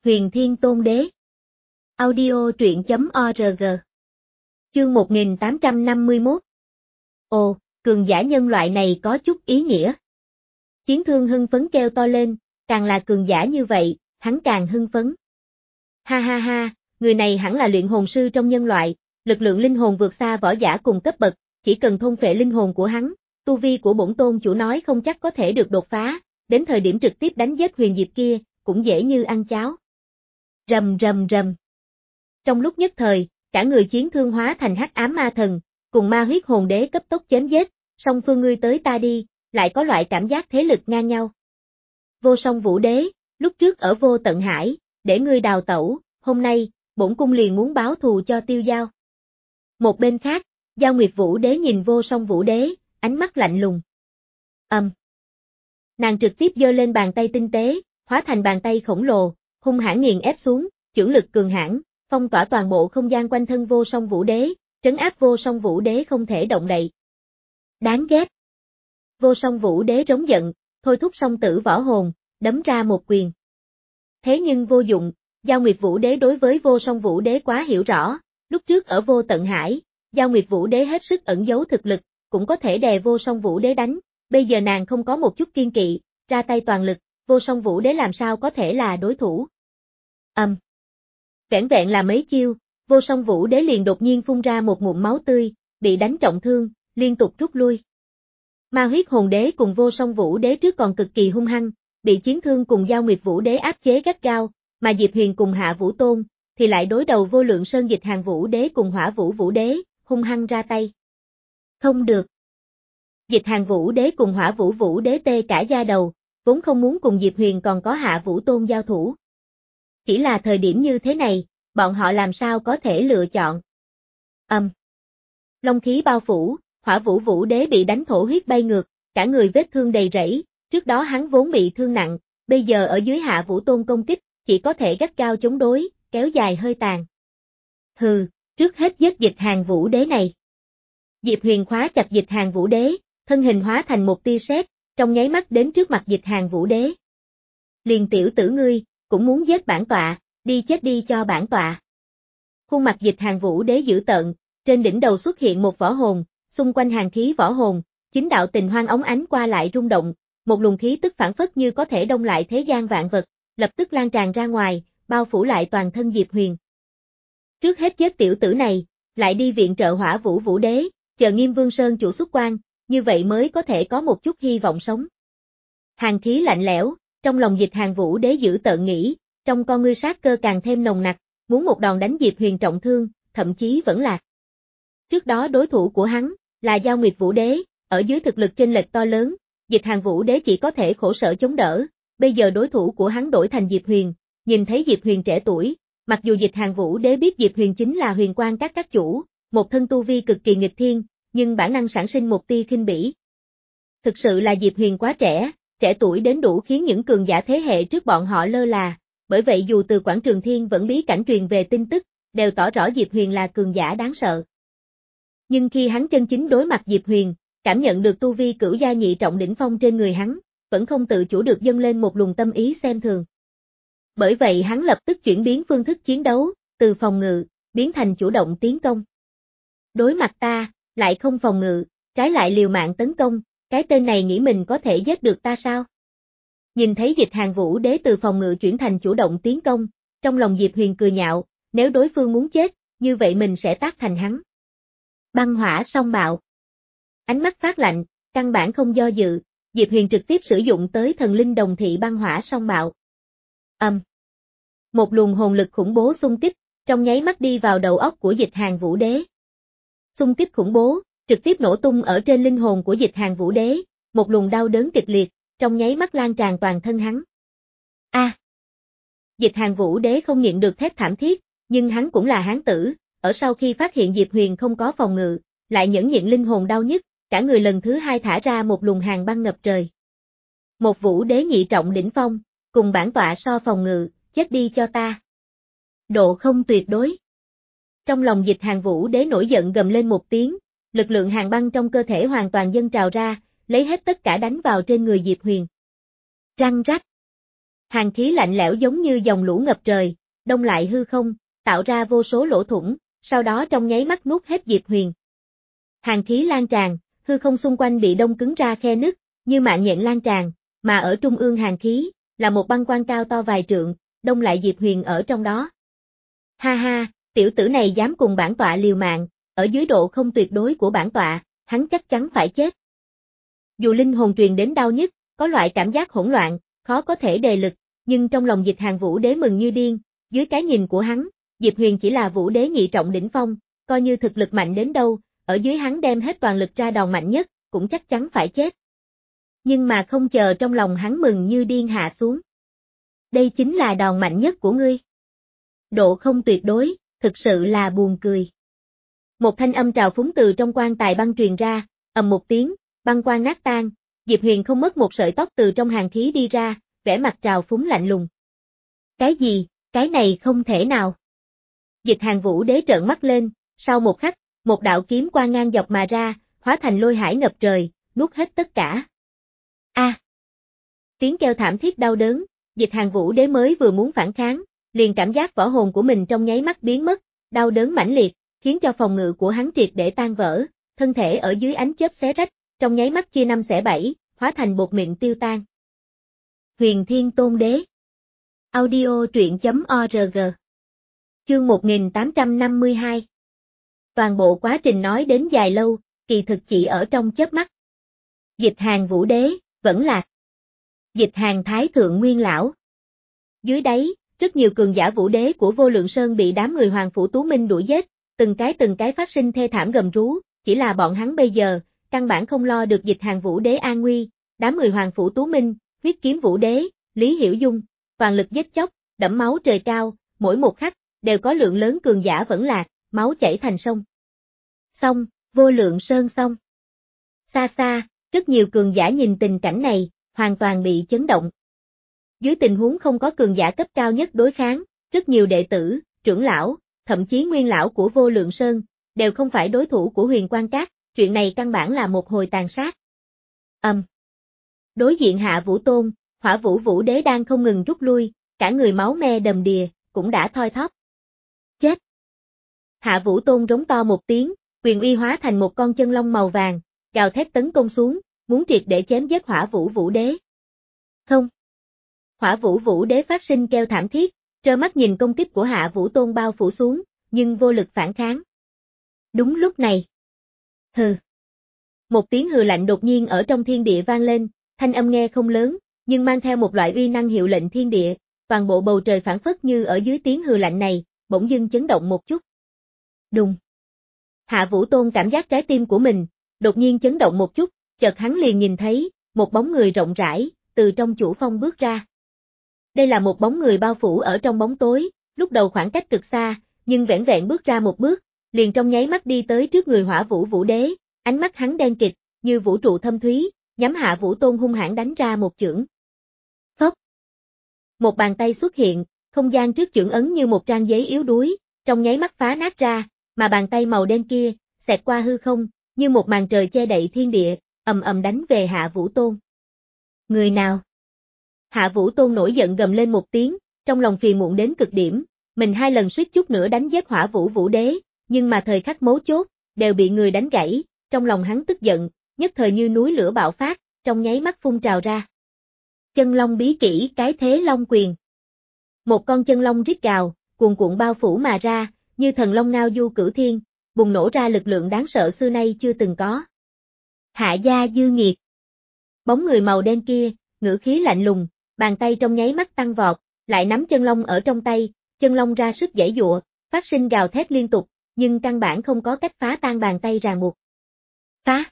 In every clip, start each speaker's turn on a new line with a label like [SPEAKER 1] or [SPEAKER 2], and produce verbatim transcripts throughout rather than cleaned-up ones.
[SPEAKER 1] Huyền Thiên Tôn Đế. Audio truyện chấm org. Chương một nghìn tám trăm năm mươi mốt. Ồ, cường giả nhân loại này có chút ý nghĩa. Chiến Thương hưng phấn kêu to lên, càng là cường giả như vậy, hắn càng hưng phấn. Ha ha ha, người này hẳn là luyện hồn sư trong nhân loại, lực lượng linh hồn vượt xa võ giả cùng cấp bậc, chỉ cần thôn phệ linh hồn của hắn, tu vi của bổn tôn chủ nói không chắc có thể được đột phá, đến thời điểm trực tiếp đánh giết huyền diệp kia, cũng dễ như ăn cháo. Rầm rầm rầm. Trong lúc nhất thời, cả người Chiến Thương hóa thành hắc ám ma thần, cùng ma huyết hồn đế cấp tốc chém giết, song phương ngươi tới ta đi, lại có loại cảm giác thế lực ngang nhau. Vô Song Vũ Đế, lúc trước ở Vô Tận Hải, để ngươi đào tẩu, hôm nay, bổn cung liền muốn báo thù cho Tiêu Giao. Một bên khác, Giao Nguyệt Vũ Đế nhìn Vô Song Vũ Đế, ánh mắt lạnh lùng. Ầm. Um. Nàng trực tiếp giơ lên bàn tay tinh tế, hóa thành bàn tay khổng lồ, hung hãn nghiền ép xuống, chưởng lực cường hãn, phong tỏa toàn bộ không gian quanh thân Vô Song Vũ Đế, trấn áp Vô Song Vũ Đế không thể động đậy. Đáng ghét. Vô Song Vũ Đế rống giận, thôi thúc song tử võ hồn, đấm ra một quyền. Thế nhưng vô dụng, Giao Nguyệt Vũ Đế đối với Vô Song Vũ Đế quá hiểu rõ, lúc trước ở Vô Tận Hải, Giao Nguyệt Vũ Đế hết sức ẩn giấu thực lực, cũng có thể đè Vô Song Vũ Đế đánh, bây giờ nàng không có một chút kiên kỵ, ra tay toàn lực, Vô Song Vũ Đế làm sao có thể là đối thủ. Ầm. Um. Vẻn vẹn là mấy chiêu, Vô Song Vũ Đế liền đột nhiên phun ra một ngụm máu tươi, bị đánh trọng thương, liên tục rút lui. Ma huyết hồn đế cùng Vô Song Vũ Đế trước còn cực kỳ hung hăng, bị Chiến Thương cùng Giao Nguyệt Vũ Đế áp chế gắt gao, mà Diệp Huyền cùng Hạ Vũ Tôn thì lại đối đầu Vô Lượng Sơn Dịch Hàng Vũ Đế cùng Hỏa Vũ Vũ Đế, hung hăng ra tay. Không được. Dịch Hàng Vũ Đế cùng Hỏa Vũ Vũ Đế tê cả da đầu, vốn không muốn cùng Diệp Huyền còn có Hạ Vũ Tôn giao thủ. Chỉ là thời điểm như thế này, bọn họ làm sao có thể lựa chọn. Ầm. Um. Long khí bao phủ, Hỏa Vũ Vũ Đế bị đánh thổ huyết bay ngược, cả người vết thương đầy rẫy, trước đó hắn vốn bị thương nặng, bây giờ ở dưới Hạ Vũ Tôn công kích, chỉ có thể gắt gao chống đối, kéo dài hơi tàn. Hừ, trước hết giết Dịch Hàng Vũ Đế này. Diệp Huyền khóa chặt Dịch Hàng Vũ Đế, thân hình hóa thành một tia sét, trong nháy mắt đến trước mặt Dịch Hàng Vũ Đế. Liền tiểu tử ngươi, cũng muốn giết bản tọa, đi chết đi cho bản tọa. Khuôn mặt Dịch Hàng Vũ Đế dữ tợn, trên đỉnh đầu xuất hiện một võ hồn, xung quanh hàng khí võ hồn, chính đạo tình hoang óng ánh qua lại rung động, một luồng khí tức phản phất như có thể đông lại thế gian vạn vật, lập tức lan tràn ra ngoài, bao phủ lại toàn thân Diệp Huyền. Trước hết giết tiểu tử này, lại đi viện trợ Hỏa Vũ Vũ Đế, chờ Nghiêm Vương Sơn chủ xuất quan, như vậy mới có thể có một chút hy vọng sống. Hàng khí lạnh lẽo, trong lòng Dịch Hàng Vũ Đế giữ tợn nghĩ, trong con ngươi sát cơ càng thêm nồng nặc, muốn một đòn đánh Diệp Huyền trọng thương, thậm chí vẫn lạc. Trước đó đối thủ của hắn là Giao Nguyệt Vũ Đế, ở dưới thực lực chênh lệch to lớn, Dịch Hàng Vũ Đế chỉ có thể khổ sở chống đỡ, bây giờ đối thủ của hắn đổi thành Diệp Huyền, nhìn thấy Diệp Huyền trẻ tuổi, mặc dù Dịch Hàng Vũ Đế biết Diệp Huyền chính là Huyền Quang các các chủ, một thân tu vi cực kỳ nghịch thiên, nhưng bản năng sản sinh một tia khinh bỉ. Thực sự là Diệp Huyền quá trẻ, trẻ tuổi đến đủ khiến những cường giả thế hệ trước bọn họ lơ là, bởi vậy dù từ Quảng Trường Thiên vẫn bí cảnh truyền về tin tức, đều tỏ rõ Diệp Huyền là cường giả đáng sợ. Nhưng khi hắn chân chính đối mặt Diệp Huyền, cảm nhận được tu vi cửu gia nhị trọng đỉnh phong trên người hắn, vẫn không tự chủ được dâng lên một luồng tâm ý xem thường. Bởi vậy hắn lập tức chuyển biến phương thức chiến đấu, từ phòng ngự, biến thành chủ động tiến công. Đối mặt ta, lại không phòng ngự, trái lại liều mạng tấn công, cái tên này nghĩ mình có thể giết được ta sao? Nhìn thấy Dịch Hàng Vũ Đế từ phòng ngự chuyển thành chủ động tiến công, trong lòng Diệp Huyền cười nhạo, nếu đối phương muốn chết, như vậy mình sẽ tác thành hắn. Băng hỏa song bạo. Ánh mắt phát lạnh, căn bản không do dự, Diệp Huyền trực tiếp sử dụng tới thần linh đồng thị băng hỏa song bạo. Ầm. Um. Một luồng hồn lực khủng bố xung kích, trong nháy mắt đi vào đầu óc của Dịch Hàng Vũ Đế. Xung kích khủng bố, trực tiếp nổ tung ở trên linh hồn của Dịch Hàng Vũ Đế, một luồng đau đớn kịch liệt, trong nháy mắt lan tràn toàn thân hắn. A. À. Dịch Hàng Vũ Đế không nhịn được thét thảm thiết, nhưng hắn cũng là hán tử, ở sau khi phát hiện Diệp Huyền không có phòng ngự, lại nhẫn nhịn linh hồn đau nhức, cả người lần thứ hai thả ra một luồng hàng băng ngập trời. Một Vũ Đế nhị trọng đỉnh phong, cùng bản tọa so phòng ngự, chết đi cho ta. Độ không tuyệt đối. Trong lòng Dịch Hàng Vũ Đế nổi giận gầm lên một tiếng, lực lượng hàng băng trong cơ thể hoàn toàn dâng trào ra, lấy hết tất cả đánh vào trên người Diệp Huyền. Răng rắc. Hàn khí lạnh lẽo giống như dòng lũ ngập trời, đông lại hư không, tạo ra vô số lỗ thủng, sau đó trong nháy mắt nuốt hết Diệp Huyền. Hàn khí lan tràn, hư không xung quanh bị đông cứng ra khe nứt, như mạng nhện lan tràn, mà ở trung ương hàn khí, là một băng quan cao to vài trượng, đông lại Diệp Huyền ở trong đó. Ha ha, tiểu tử này dám cùng bản tọa liều mạng, ở dưới độ không tuyệt đối của bản tọa, hắn chắc chắn phải chết. Dù linh hồn truyền đến đau nhức, có loại cảm giác hỗn loạn, khó có thể đề lực, nhưng trong lòng Dịch Hàn Vũ Đế mừng như điên, dưới cái nhìn của hắn, Diệp Huyền chỉ là Vũ Đế nhị trọng đỉnh phong, coi như thực lực mạnh đến đâu, ở dưới hắn đem hết toàn lực ra đòn mạnh nhất, cũng chắc chắn phải chết. Nhưng mà không chờ trong lòng hắn mừng như điên hạ xuống. Đây chính là đòn mạnh nhất của ngươi. Độ không tuyệt đối, thực sự là buồn cười. Một thanh âm trào phúng từ trong quan tài băng truyền ra, ầm một tiếng, băng quan nát tan, Diệp Huyền không mất một sợi tóc từ trong hàn khí đi ra, vẻ mặt trào phúng lạnh lùng. Cái gì, cái này không thể nào. Dịch Hàn Vũ Đế trợn mắt lên, sau một khắc, một đạo kiếm qua ngang dọc mà ra, hóa thành lôi hải ngập trời, nuốt hết tất cả. A! À. Tiếng kêu thảm thiết đau đớn, Dịch Hàn Vũ Đế mới vừa muốn phản kháng, liền cảm giác võ hồn của mình trong nháy mắt biến mất, đau đớn mãnh liệt, khiến cho phòng ngự của hắn triệt để tan vỡ, thân thể ở dưới ánh chớp xé rách, trong nháy mắt chia năm xẻ bảy, hóa thành bột mịn tiêu tan. Huyền Thiên Tôn Đế. Audio truyện chấm org. Chương một nghìn tám trăm năm mươi hai. Toàn bộ quá trình nói đến dài lâu, kỳ thực chỉ ở trong chớp mắt. Dịch Hàn Vũ Đế, vẫn là Dịch Hàn Thái Thượng Nguyên Lão. Dưới đáy, rất nhiều cường giả Vũ Đế của Vô Lượng Sơn bị đám người Hoàng Phủ Tú Minh đuổi giết, từng cái từng cái phát sinh thê thảm gầm rú, chỉ là bọn hắn bây giờ, căn bản không lo được Dịch Hàn Vũ Đế an nguy, đám người Hoàng Phủ Tú Minh, Huyết Kiếm Vũ Đế, Lý Hiểu Dung, toàn lực giết chóc, đẫm máu trời cao, mỗi một khắc, đều có lượng lớn cường giả vẫn lạc, máu chảy thành sông. Xong, Vô Lượng Sơn xong. Xa xa, rất nhiều cường giả nhìn tình cảnh này, hoàn toàn bị chấn động. Dưới tình huống không có cường giả cấp cao nhất đối kháng, rất nhiều đệ tử, trưởng lão, thậm chí nguyên lão của Vô Lượng Sơn, đều không phải đối thủ của Huyền Quan Các, chuyện này căn bản là một hồi tàn sát. Âm. Um. Đối diện Hạ Vũ Tôn, Hỏa Vũ Vũ Đế đang không ngừng rút lui, cả người máu me đầm đìa, cũng đã thoi thóp. Chết. Hạ Vũ Tôn rống to một tiếng, quyền uy hóa thành một con chân long màu vàng, gào thét tấn công xuống, muốn triệt để chém giết Hỏa Vũ Vũ Đế. Không. Hỏa Vũ Vũ Đế phát sinh kêu thảm thiết, trơ mắt nhìn công kích của Hạ Vũ Tôn bao phủ xuống, nhưng vô lực phản kháng. Đúng lúc này. Hừ. Một tiếng hừ lạnh đột nhiên ở trong thiên địa vang lên, thanh âm nghe không lớn, nhưng mang theo một loại uy năng hiệu lệnh thiên địa, toàn bộ bầu trời phản phất như ở dưới tiếng hừ lạnh này, bỗng dưng chấn động một chút. Đùng. Hạ Vũ Tôn cảm giác trái tim của mình, đột nhiên chấn động một chút, chợt hắn liền nhìn thấy, một bóng người rộng rãi, từ trong chủ phong bước ra. Đây là một bóng người bao phủ ở trong bóng tối, lúc đầu khoảng cách cực xa, nhưng vẻn vẹn bước ra một bước, liền trong nháy mắt đi tới trước người Hỏa Vũ Vũ Đế, ánh mắt hắn đen kịt, như vũ trụ thâm thúy, nhắm Hạ Vũ Tôn hung hãn đánh ra một chưởng. Phốc. Một bàn tay xuất hiện, không gian trước chưởng ấn như một trang giấy yếu đuối, trong nháy mắt phá nát ra, mà bàn tay màu đen kia, xẹt qua hư không, như một màn trời che đậy thiên địa, ầm ầm đánh về Hạ Vũ Tôn. Người nào? Hạ Vũ Tôn nổi giận gầm lên một tiếng, trong lòng phiền muộn đến cực điểm, mình hai lần suýt chút nữa đánh giết Hỏa Vũ Vũ Đế, nhưng mà thời khắc mấu chốt, đều bị người đánh gãy, trong lòng hắn tức giận, nhất thời như núi lửa bạo phát, trong nháy mắt phun trào ra. Chân long bí kỹ cái thế long quyền. Một con chân long rít gào, cuồn cuộn bao phủ mà ra, như thần long ngao du cửu thiên, bùng nổ ra lực lượng đáng sợ xưa nay chưa từng có. Hạ gia dư nghiệt. Bóng người màu đen kia, ngữ khí lạnh lùng, bàn tay trong nháy mắt tăng vọt, lại nắm chân long ở trong tay, chân long ra sức giãy giụa, phát sinh gào thét liên tục, nhưng căn bản không có cách phá tan bàn tay ràng buộc. Phá!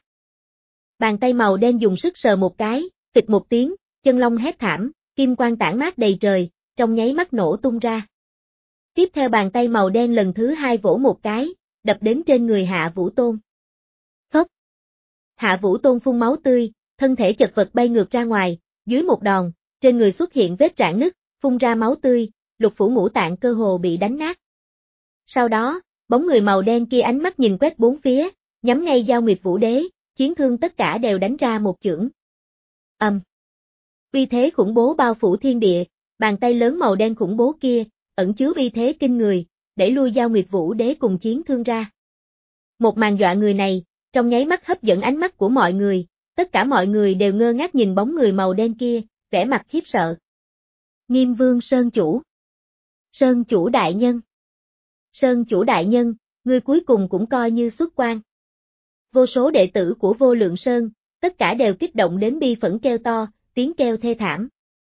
[SPEAKER 1] Bàn tay màu đen dùng sức sờ một cái, phịch một tiếng, chân long hét thảm, kim quang tản mát đầy trời, trong nháy mắt nổ tung ra. Tiếp theo bàn tay màu đen lần thứ hai vỗ một cái, đập đến trên người Hạ Vũ Tôn. Phốc! Hạ Vũ Tôn phun máu tươi, thân thể chật vật bay ngược ra ngoài, dưới một đòn, trên người xuất hiện vết rạn nứt, phun ra máu tươi, lục phủ ngũ tạng cơ hồ bị đánh nát. Sau đó, bóng người màu đen kia ánh mắt nhìn quét bốn phía, nhắm ngay Giao Nguyệt Vũ Đế, chiến thương tất cả đều đánh ra một chưởng. Ầm. Um. Uy thế khủng bố bao phủ thiên địa, Bàn tay lớn màu đen khủng bố kia, ẩn chứa uy thế kinh người, đẩy lui Giao Nguyệt Vũ Đế cùng Chiến Thương ra. Một màn dọa người này, trong nháy mắt hấp dẫn ánh mắt của mọi người, tất cả mọi người đều ngơ ngác nhìn bóng người màu đen kia, vẻ mặt khiếp sợ. Nghiêm Vương Sơn Chủ. Sơn Chủ đại nhân. Sơn Chủ đại nhân, ngươi cuối cùng cũng coi như xuất quan. Vô số đệ tử của Vô Lượng Sơn, tất cả đều kích động đến bi phẫn kêu to, tiếng kêu thê thảm.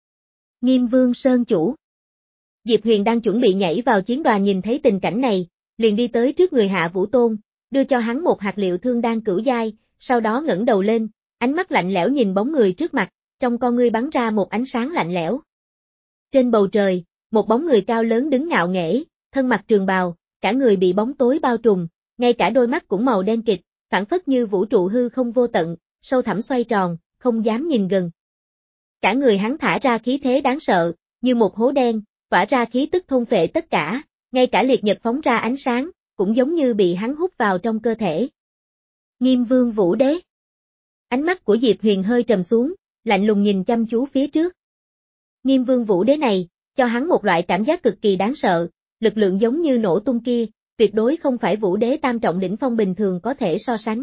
[SPEAKER 1] Nghiêm Vương Sơn Chủ. Diệp Huyền đang chuẩn bị nhảy vào chiến đoàn nhìn thấy tình cảnh này, liền đi tới trước người Hạ Vũ Tôn, đưa cho hắn một hạt liệu thương đan cửu giai, sau đó ngẩng đầu lên, ánh mắt lạnh lẽo nhìn bóng người trước mặt, trong con ngươi bắn ra một ánh sáng lạnh lẽo. Trên bầu trời, một bóng người cao lớn đứng ngạo nghễ, thân mặc trường bào, cả người bị bóng tối bao trùm, ngay cả đôi mắt cũng màu đen kịt, phảng phất như vũ trụ hư không vô tận, sâu thẳm xoay tròn, không dám nhìn gần. Cả người hắn thả ra khí thế đáng sợ, như một hố đen, tỏa ra khí tức thôn phệ tất cả, ngay cả liệt nhật phóng ra ánh sáng, cũng giống như bị hắn hút vào trong cơ thể. Nghiêm Vương Vũ Đế. Ánh mắt của Diệp Huyền hơi trầm xuống, lạnh lùng nhìn chăm chú phía trước. Nghiêm Vương Vũ Đế này, cho hắn một loại cảm giác cực kỳ đáng sợ, lực lượng giống như nổ tung kia, tuyệt đối không phải Vũ Đế tam trọng đỉnh phong bình thường có thể so sánh.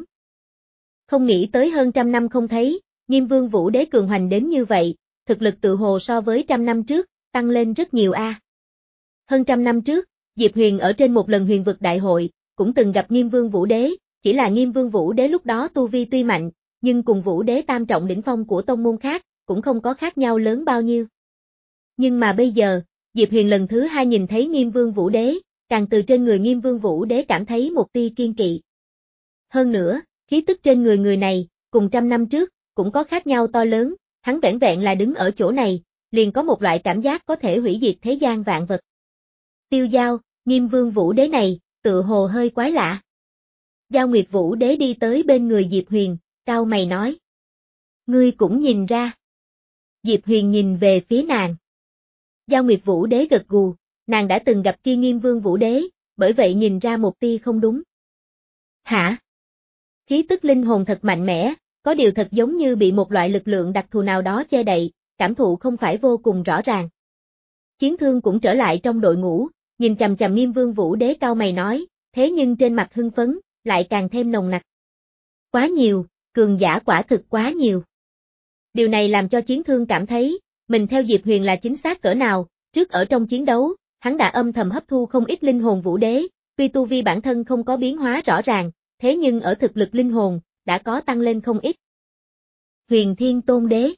[SPEAKER 1] Không nghĩ tới hơn trăm năm không thấy, Nghiêm Vương Vũ Đế cường hoành đến như vậy, thực lực tự hồ so với trăm năm trước, tăng lên rất nhiều a. À. Hơn trăm năm trước, Diệp Huyền ở trên một lần huyền vực đại hội, cũng từng gặp Nghiêm Vương Vũ Đế, chỉ là Nghiêm Vương Vũ Đế lúc đó tu vi tuy mạnh, nhưng cùng Vũ Đế tam trọng đỉnh phong của tông môn khác, cũng không có khác nhau lớn bao nhiêu. Nhưng mà bây giờ, Diệp Huyền lần thứ hai nhìn thấy Nghiêm Vương Vũ Đế, càng từ trên người Nghiêm Vương Vũ Đế cảm thấy một tia kiên kỵ. Hơn nữa, khí tức trên người người này, cùng trăm năm trước, cũng có khác nhau to lớn, hắn vẻn vẹn là đứng ở chỗ này, liền có một loại cảm giác có thể hủy diệt thế gian vạn vật. Tiêu Giao, Nghiêm Vương Vũ Đế này, tự hồ hơi quái lạ. Giao Nguyệt Vũ Đế đi tới bên người Diệp Huyền, cau mày nói. Ngươi cũng nhìn ra. Diệp Huyền nhìn về phía nàng. Giao Nguyệt Vũ Đế gật gù, nàng đã từng gặp kia Nghiêm Vương Vũ Đế, bởi vậy nhìn ra một tia không đúng. Hả? Khí tức linh hồn thật mạnh mẽ, có điều thật giống như bị một loại lực lượng đặc thù nào đó che đậy, cảm thụ không phải vô cùng rõ ràng. Chiến Thương cũng trở lại trong đội ngũ, nhìn chằm chằm Nghiêm Vương Vũ Đế cau mày nói, thế nhưng trên mặt hưng phấn, lại càng thêm nồng nặc. Quá nhiều, cường giả quả thực quá nhiều. Điều này làm cho Chiến Thương cảm thấy, mình theo Diệp Huyền là chính xác cỡ nào, trước ở trong chiến đấu, hắn đã âm thầm hấp thu không ít linh hồn Vũ Đế, tuy tu vi bản thân không có biến hóa rõ ràng, thế nhưng ở thực lực linh hồn, đã có tăng lên không ít. Huyền Thiên Tôn Đế.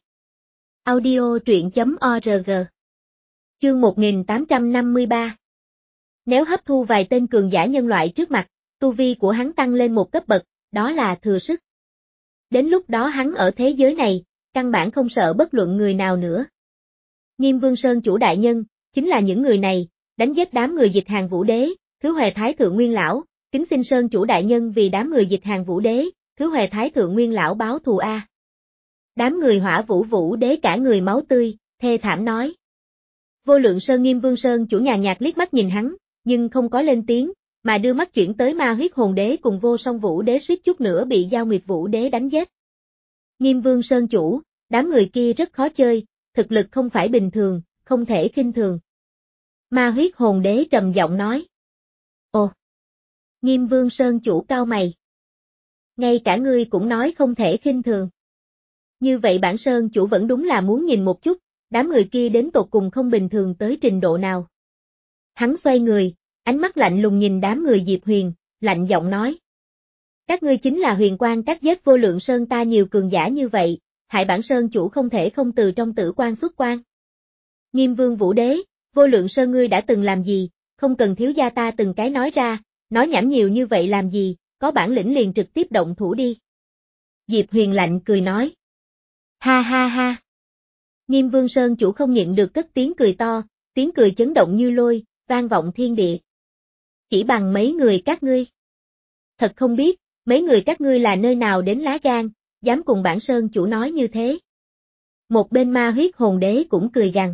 [SPEAKER 1] Audio truyện chấm org. Chương một nghìn tám trăm năm mươi ba. Nếu hấp thu vài tên cường giả nhân loại trước mặt, tu vi của hắn tăng lên một cấp bậc, đó là thừa sức. Đến lúc đó hắn ở thế giới này, căn bản không sợ bất luận người nào nữa. Nghiêm Vương Sơn Chủ đại nhân, chính là những người này, đánh giết đám người dịch hàng Vũ Đế, Thứ Huệ Thái Thượng Nguyên Lão, kính xin Sơn Chủ đại nhân vì đám người dịch hàng Vũ Đế, Thứ Huệ Thái Thượng Nguyên Lão báo thù a. Đám người Hỏa Vũ Vũ Đế cả người máu tươi, thê thảm nói. Vô Lượng Sơn Nghiêm Vương Sơn Chủ nhàn nhạt liếc mắt nhìn hắn, nhưng không có lên tiếng, mà đưa mắt chuyển tới Ma Huyết Hồn Đế cùng Vô Song Vũ Đế suýt chút nữa bị Giao Nguyệt Vũ Đế đánh giết. Nghiêm Vương Sơn Chủ, đám người kia rất khó chơi, thực lực không phải bình thường, không thể khinh thường. Ma Huyết Hồn Đế trầm giọng nói. Ồ! Nghiêm Vương Sơn Chủ cau mày. Ngay cả ngươi cũng nói không thể khinh thường. Như vậy bản Sơn Chủ vẫn đúng là muốn nhìn một chút, đám người kia đến tột cùng không bình thường tới trình độ nào. Hắn xoay người, ánh mắt lạnh lùng nhìn đám người Diệp Huyền, lạnh giọng nói. Các ngươi chính là Huyền Quang Các giết Vô Lượng Sơn ta nhiều cường giả như vậy, hại bản Sơn Chủ không thể không từ trong tử quan xuất quan. Nghiêm Vương Vũ Đế, Vô Lượng Sơn ngươi đã từng làm gì, không cần thiếu gia ta từng cái nói ra, nói nhảm nhiều như vậy làm gì, có bản lĩnh liền trực tiếp động thủ đi. Diệp Huyền lạnh cười nói. Ha ha ha. Nghiêm Vương Sơn Chủ không nhịn được cất tiếng cười to, tiếng cười chấn động như lôi, vang vọng thiên địa. Chỉ bằng mấy người các ngươi. Thật không biết, mấy người các ngươi là nơi nào đến lá gan, dám cùng bản Sơn Chủ nói như thế. Một bên Ma Huyết Hồn Đế cũng cười gằn.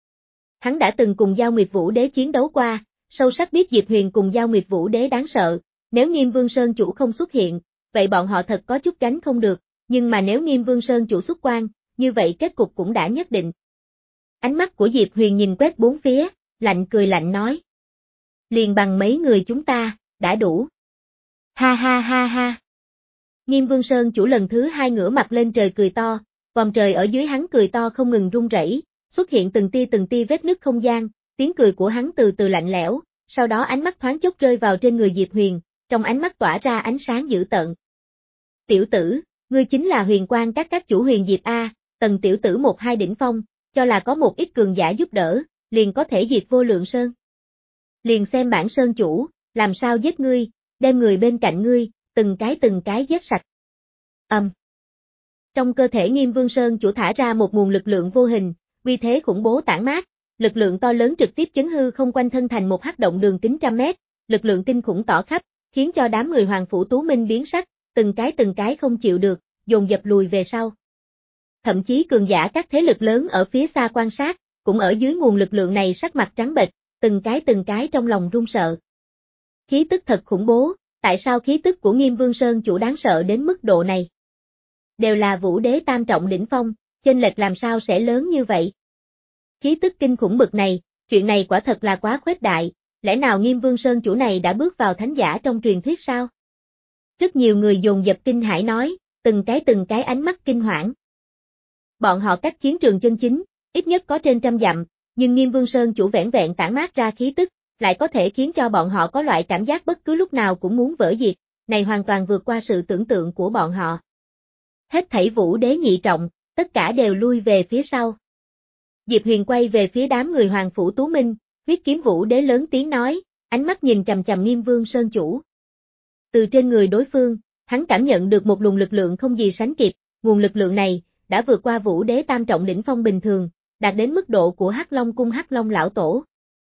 [SPEAKER 1] Hắn đã từng cùng Giao Nguyệt Vũ Đế chiến đấu qua, sâu sắc biết Diệp Huyền cùng Giao Nguyệt Vũ Đế đáng sợ, nếu Nghiêm Vương Sơn Chủ không xuất hiện, vậy bọn họ thật có chút gánh không được, nhưng mà nếu Nghiêm Vương Sơn Chủ xuất quan, như vậy kết cục cũng đã nhất định. Ánh mắt của Diệp Huyền nhìn quét bốn phía, lạnh cười lạnh nói. Liền bằng mấy người chúng ta, đã đủ. Ha ha ha ha. Nghiêm Vương Sơn chủ lần thứ hai ngửa mặt lên trời cười to, vòm trời ở dưới hắn cười to không ngừng rung rẩy, xuất hiện từng tia từng tia vết nứt không gian, tiếng cười của hắn từ từ lạnh lẽo, sau đó ánh mắt thoáng chốc rơi vào trên người Diệp Huyền, trong ánh mắt tỏa ra ánh sáng dữ tợn. Tiểu tử, ngươi chính là Huyền Quang các các chủ Huyền Diệp A, tần tiểu tử một hai đỉnh phong, cho là có một ít cường giả giúp đỡ, liền có thể diệt Vô Lượng Sơn. Liền xem bản sơn chủ, làm sao giết ngươi, đem người bên cạnh ngươi, từng cái từng cái giết sạch. Âm. Um. Trong cơ thể Nghiêm Vương Sơn chủ thả ra một nguồn lực lượng vô hình, uy thế khủng bố tản mát, lực lượng to lớn trực tiếp chấn hư không quanh thân thành một hắc động đường kính trăm mét, lực lượng kinh khủng tỏ khắp, khiến cho đám người Hoàng phủ Tú Minh biến sắc, từng cái từng cái không chịu được, dồn dập lùi về sau. Thậm chí cường giả các thế lực lớn ở phía xa quan sát, cũng ở dưới nguồn lực lượng này sắc mặt trắng bệch, từng cái từng cái trong lòng run sợ. Khí tức thật khủng bố, tại sao khí tức của Nghiêm Vương Sơn chủ đáng sợ đến mức độ này? Đều là Vũ Đế tam trọng đỉnh phong, chênh lệch làm sao sẽ lớn như vậy? Khí tức kinh khủng bực này, chuyện này quả thật là quá khuếch đại, lẽ nào Nghiêm Vương Sơn chủ này đã bước vào thánh giả trong truyền thuyết sao? Rất nhiều người dồn dập kinh hãi nói, từng cái từng cái ánh mắt kinh hoảng. Bọn họ cách chiến trường chân chính, ít nhất có trên trăm dặm, nhưng Nghiêm Vương Sơn chủ vẻn vẹn tản mát ra khí tức, lại có thể khiến cho bọn họ có loại cảm giác bất cứ lúc nào cũng muốn vỡ diệt, này hoàn toàn vượt qua sự tưởng tượng của bọn họ. Hết thảy Vũ Đế nhị trọng, tất cả đều lui về phía sau. Diệp Huyền quay về phía đám người Hoàng phủ Tú Minh, huyết kiếm Vũ Đế lớn tiếng nói, ánh mắt nhìn chằm chằm Nghiêm Vương Sơn chủ. Từ trên người đối phương, hắn cảm nhận được một luồng lực lượng không gì sánh kịp, nguồn lực lượng này đã vượt qua Vũ Đế tam trọng đỉnh phong bình thường, đạt đến mức độ của Hắc Long cung Hắc Long lão tổ.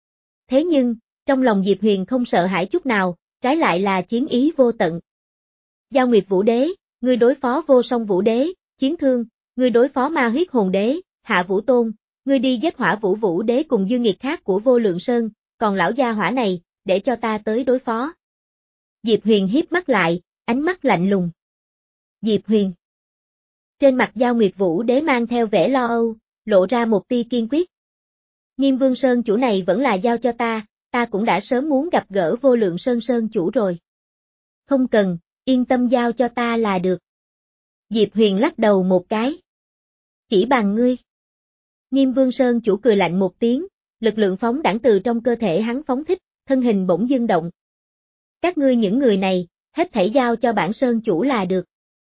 [SPEAKER 1] Thế nhưng, trong lòng Diệp Huyền không sợ hãi chút nào, trái lại là chiến ý vô tận. Giao Nguyệt Vũ Đế, ngươi đối phó Vô Song Vũ Đế, Chiến Thương, ngươi đối phó Ma Huyết Hồn Đế, Hạ Vũ Tôn, ngươi đi giết Hỏa Vũ Vũ Đế cùng dư nghiệt khác của Vô Lượng Sơn, còn lão gia hỏa này, để cho ta tới đối phó. Diệp Huyền hiếp mắt lại, ánh mắt lạnh lùng. Diệp Huyền. Trên mặt Giao Nguyệt Vũ Đế mang theo vẻ lo âu, lộ ra một tia kiên quyết. Nghiêm Vương Sơn chủ này vẫn là giao cho ta, ta cũng đã sớm muốn gặp gỡ Vô Lượng Sơn Sơn chủ rồi. Không cần, yên tâm giao cho ta là được. Diệp Huyền lắc đầu một cái. Chỉ bằng ngươi. Nghiêm Vương Sơn chủ cười lạnh một tiếng, lực lượng phóng đãng từ trong cơ thể hắn phóng thích, thân hình bỗng dưng động. Các ngươi những người này, hết thảy giao cho bản Sơn chủ là được.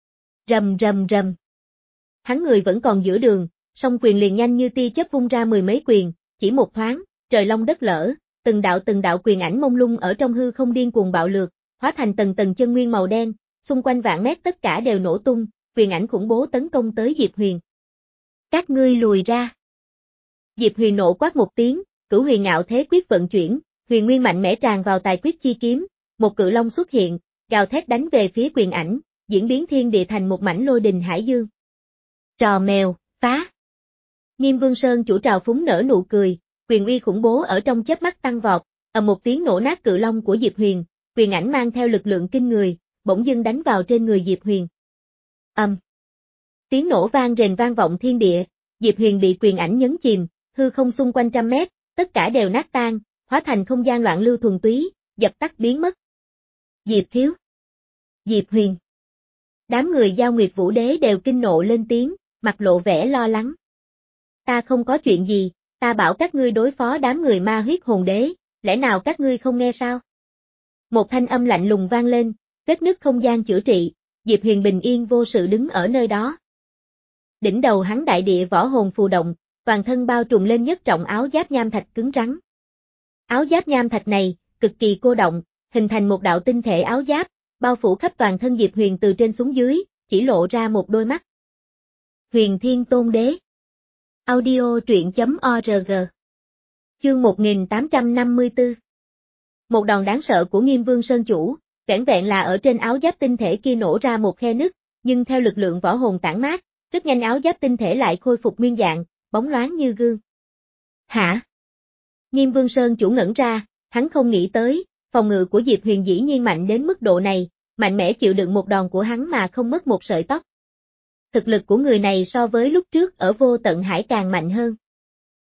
[SPEAKER 1] Rầm rầm rầm. Hắn người vẫn còn giữa đường, song quyền liền nhanh như tia chớp vung ra mười mấy quyền, chỉ một thoáng, trời long đất lở, từng đạo từng đạo quyền ảnh mông lung ở trong hư không điên cuồng bạo lược, hóa thành tầng tầng chân nguyên màu đen, xung quanh vạn mét tất cả đều nổ tung, quyền ảnh khủng bố tấn công tới Diệp Huyền. Các ngươi lùi ra. Diệp Huyền nộ quát một tiếng, Cửu Huyền Ngạo Thế Quyết vận chuyển, huyền nguyên mạnh mẽ tràn vào tài quyết chi kiếm, một cự long xuất hiện, gào thét đánh về phía quyền ảnh, diễn biến thiên địa thành một mảnh lôi đình hải dương. Trò mèo, phá. Nghiêm Vương Sơn chủ trào phúng nở nụ cười, quyền uy khủng bố ở trong chớp mắt tăng vọt, ầm một tiếng nổ nát cự long của Diệp Huyền, quyền ảnh mang theo lực lượng kinh người, bỗng dưng đánh vào trên người Diệp Huyền. Ầm. Um. Tiếng nổ vang rền vang vọng thiên địa, Diệp Huyền bị quyền ảnh nhấn chìm, hư không xung quanh trăm mét, tất cả đều nát tan, hóa thành không gian loạn lưu thuần túy, dập tắt biến mất. Diệp thiếu. Diệp Huyền. Đám người Giao Nguyệt Vũ Đế đều kinh nộ lên tiếng, mặt lộ vẻ lo lắng. Ta không có chuyện gì, ta bảo các ngươi đối phó đám người Ma Huyết Hồn Đế, lẽ nào các ngươi không nghe sao? Một thanh âm lạnh lùng vang lên, vết nứt không gian chữa trị, Diệp Huyền bình yên vô sự đứng ở nơi đó. Đỉnh đầu hắn đại địa võ hồn phù động, toàn thân bao trùm lên nhất trọng áo giáp nham thạch cứng rắn. Áo giáp nham thạch này, cực kỳ cô động, hình thành một đạo tinh thể áo giáp, bao phủ khắp toàn thân Diệp Huyền từ trên xuống dưới, chỉ lộ ra một đôi mắt. Huyền Thiên Tôn Đế. Audio truyện chấm org. Chương một nghìn tám trăm năm mươi tư. Một đòn đáng sợ của Nghiêm Vương Sơn chủ, vẻn vẹn là ở trên áo giáp tinh thể kia nổ ra một khe nứt, nhưng theo lực lượng võ hồn tản mát, rất nhanh áo giáp tinh thể lại khôi phục nguyên dạng, bóng loáng như gương. Hả? Nghiêm Vương Sơn chủ ngẩn ra, hắn không nghĩ tới, phòng ngự của Diệp Huyền dĩ nhiên mạnh đến mức độ này, mạnh mẽ chịu đựng một đòn của hắn mà không mất một sợi tóc. Thực lực của người này so với lúc trước ở Vô Tận Hải càng mạnh hơn.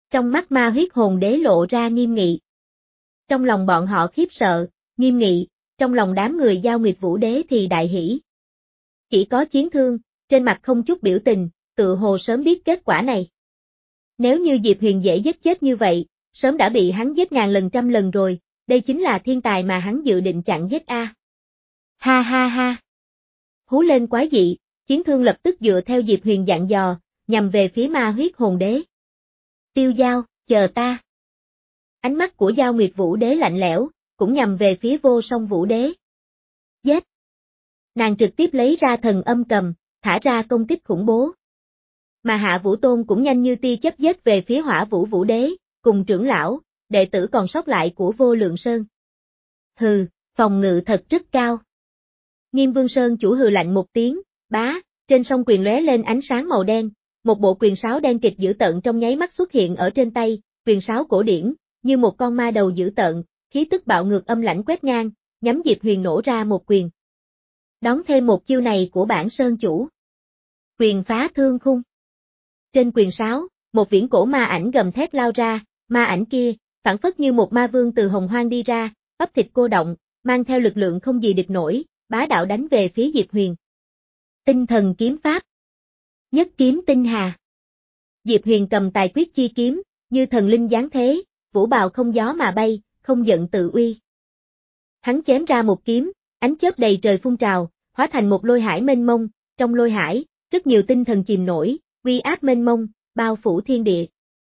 [SPEAKER 1] Trong mắt ma huyết hồn đế lộ ra nghiêm nghị. Trong lòng bọn họ khiếp sợ, nghiêm nghị, trong lòng đám người Giao Nguyệt Vũ Đế thì đại hỉ. Chỉ có Chiến Thương, trên mặt không chút biểu tình, tự hồ sớm biết kết quả này. Nếu như Diệp Huyền dễ giết chết như vậy, sớm đã bị hắn giết ngàn lần trăm lần rồi, đây chính là thiên tài mà hắn dự định chặn giết a. Ha ha ha. Hú lên quái dị, Chiến Thương lập tức dựa theo Diệp Huyền dặn dò, nhằm về phía ma huyết hồn đế. Tiêu Giao, chờ ta. Ánh mắt của Giao Nguyệt Vũ Đế lạnh lẽo, cũng nhằm về phía Vô Song Vũ Đế. Giết! Nàng trực tiếp lấy ra thần âm cầm, thả ra công kích khủng bố. Mà Hạ Vũ Tôn cũng nhanh như tia chớp giết về phía Hỏa Vũ Vũ Đế, cùng trưởng lão, đệ tử còn sót lại của Vô Lượng Sơn. Hừ, phòng ngự thật rất cao. Nghiêm Vương Sơn chủ hừ lạnh một tiếng, bá, trên song quyền lóe lên ánh sáng màu đen, một bộ quyền sáo đen kịch dữ tợn trong nháy mắt xuất hiện ở trên tay, quyền sáo cổ điển, như một con ma đầu dữ tợn, khí tức bạo ngược âm lãnh quét ngang, nhắm Diệp Huyền nổ ra một quyền. Đón thêm một chiêu này của bản Sơn chủ. Quyền phá thương khung. Trên quyền sáo, một viễn cổ ma ảnh gầm thét lao ra, ma ảnh kia, phảng phất như một ma vương từ hồng hoang đi ra, bắp thịt cô động, mang theo lực lượng không gì địch nổi, bá đạo đánh về phía Diệp Huyền. Tinh thần kiếm pháp. Nhất kiếm tinh hà. Diệp Huyền cầm tài quyết chi kiếm, như thần linh giáng thế, vũ bào không gió mà bay, không giận tự uy. Hắn chém ra một kiếm, ánh chớp đầy trời phun trào, hóa thành một lôi hải mênh mông, trong lôi hải, rất nhiều tinh thần chìm nổi, uy áp mênh mông, bao phủ thiên địa.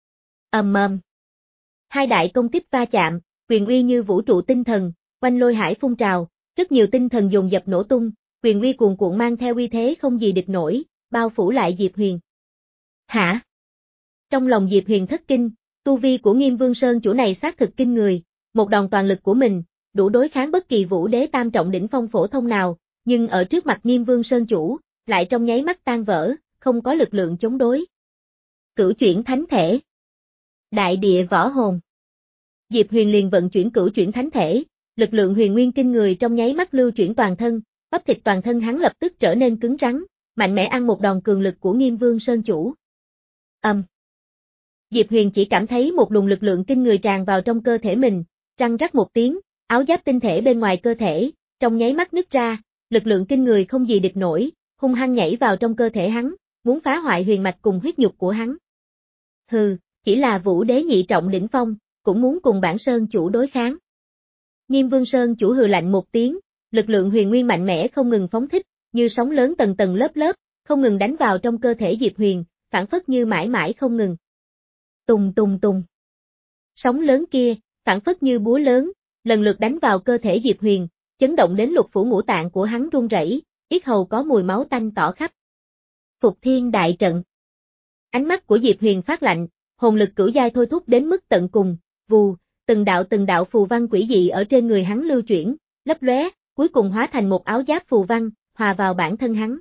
[SPEAKER 1] Ầm ầm. Hai đại công kích va chạm, quyền uy như vũ trụ tinh thần, quanh lôi hải phun trào, rất nhiều tinh thần dồn dập nổ tung, quyền uy cuồn cuộn mang theo uy thế không gì địch nổi, bao phủ lại Diệp Huyền. Hả? Trong lòng Diệp Huyền thất kinh, tu vi của Nghiêm Vương Sơn chủ này xác thực kinh người, một đòn toàn lực của mình, đủ đối kháng bất kỳ vũ đế tam trọng đỉnh phong phổ thông nào, nhưng ở trước mặt Nghiêm Vương Sơn chủ, lại trong nháy mắt tan vỡ, không có lực lượng chống đối. Cửu chuyển thánh thể. Đại địa võ hồn. Diệp Huyền liền vận chuyển cửu chuyển thánh thể, lực lượng huyền nguyên kinh người trong nháy mắt lưu chuyển toàn thân, bắp thịt toàn thân hắn lập tức trở nên cứng rắn, mạnh mẽ ăn một đòn cường lực của Nghiêm Vương Sơn chủ. Âm. Um. Diệp Huyền chỉ cảm thấy một luồng lực lượng kinh người tràn vào trong cơ thể mình, răng rắc một tiếng, áo giáp tinh thể bên ngoài cơ thể, trong nháy mắt nứt ra, lực lượng kinh người không gì địch nổi, hung hăng nhảy vào trong cơ thể hắn, muốn phá hoại huyền mạch cùng huyết nhục của hắn. Hừ, chỉ là vũ đế nhị trọng đỉnh phong, cũng muốn cùng bản Sơn chủ đối kháng. Nghiêm Vương Sơn chủ hừ lạnh một tiếng, lực lượng huyền nguyên mạnh mẽ không ngừng phóng thích, như sóng lớn tầng tầng lớp lớp, không ngừng đánh vào trong cơ thể Diệp Huyền, phản phất như mãi mãi không ngừng. Tùng tùng tùng. Sóng lớn kia, phản phất như búa lớn, lần lượt đánh vào cơ thể Diệp Huyền, chấn động đến lục phủ ngũ tạng của hắn run rẩy, yết hầu có mùi máu tanh tỏ khắp. Phục Thiên đại trận. Ánh mắt của Diệp Huyền phát lạnh, hồn lực cửu giai thôi thúc đến mức tận cùng, vù, từng đạo từng đạo phù văn quỷ dị ở trên người hắn lưu chuyển, lấp lóe, cuối cùng hóa thành một áo giáp phù văn, hòa vào bản thân hắn.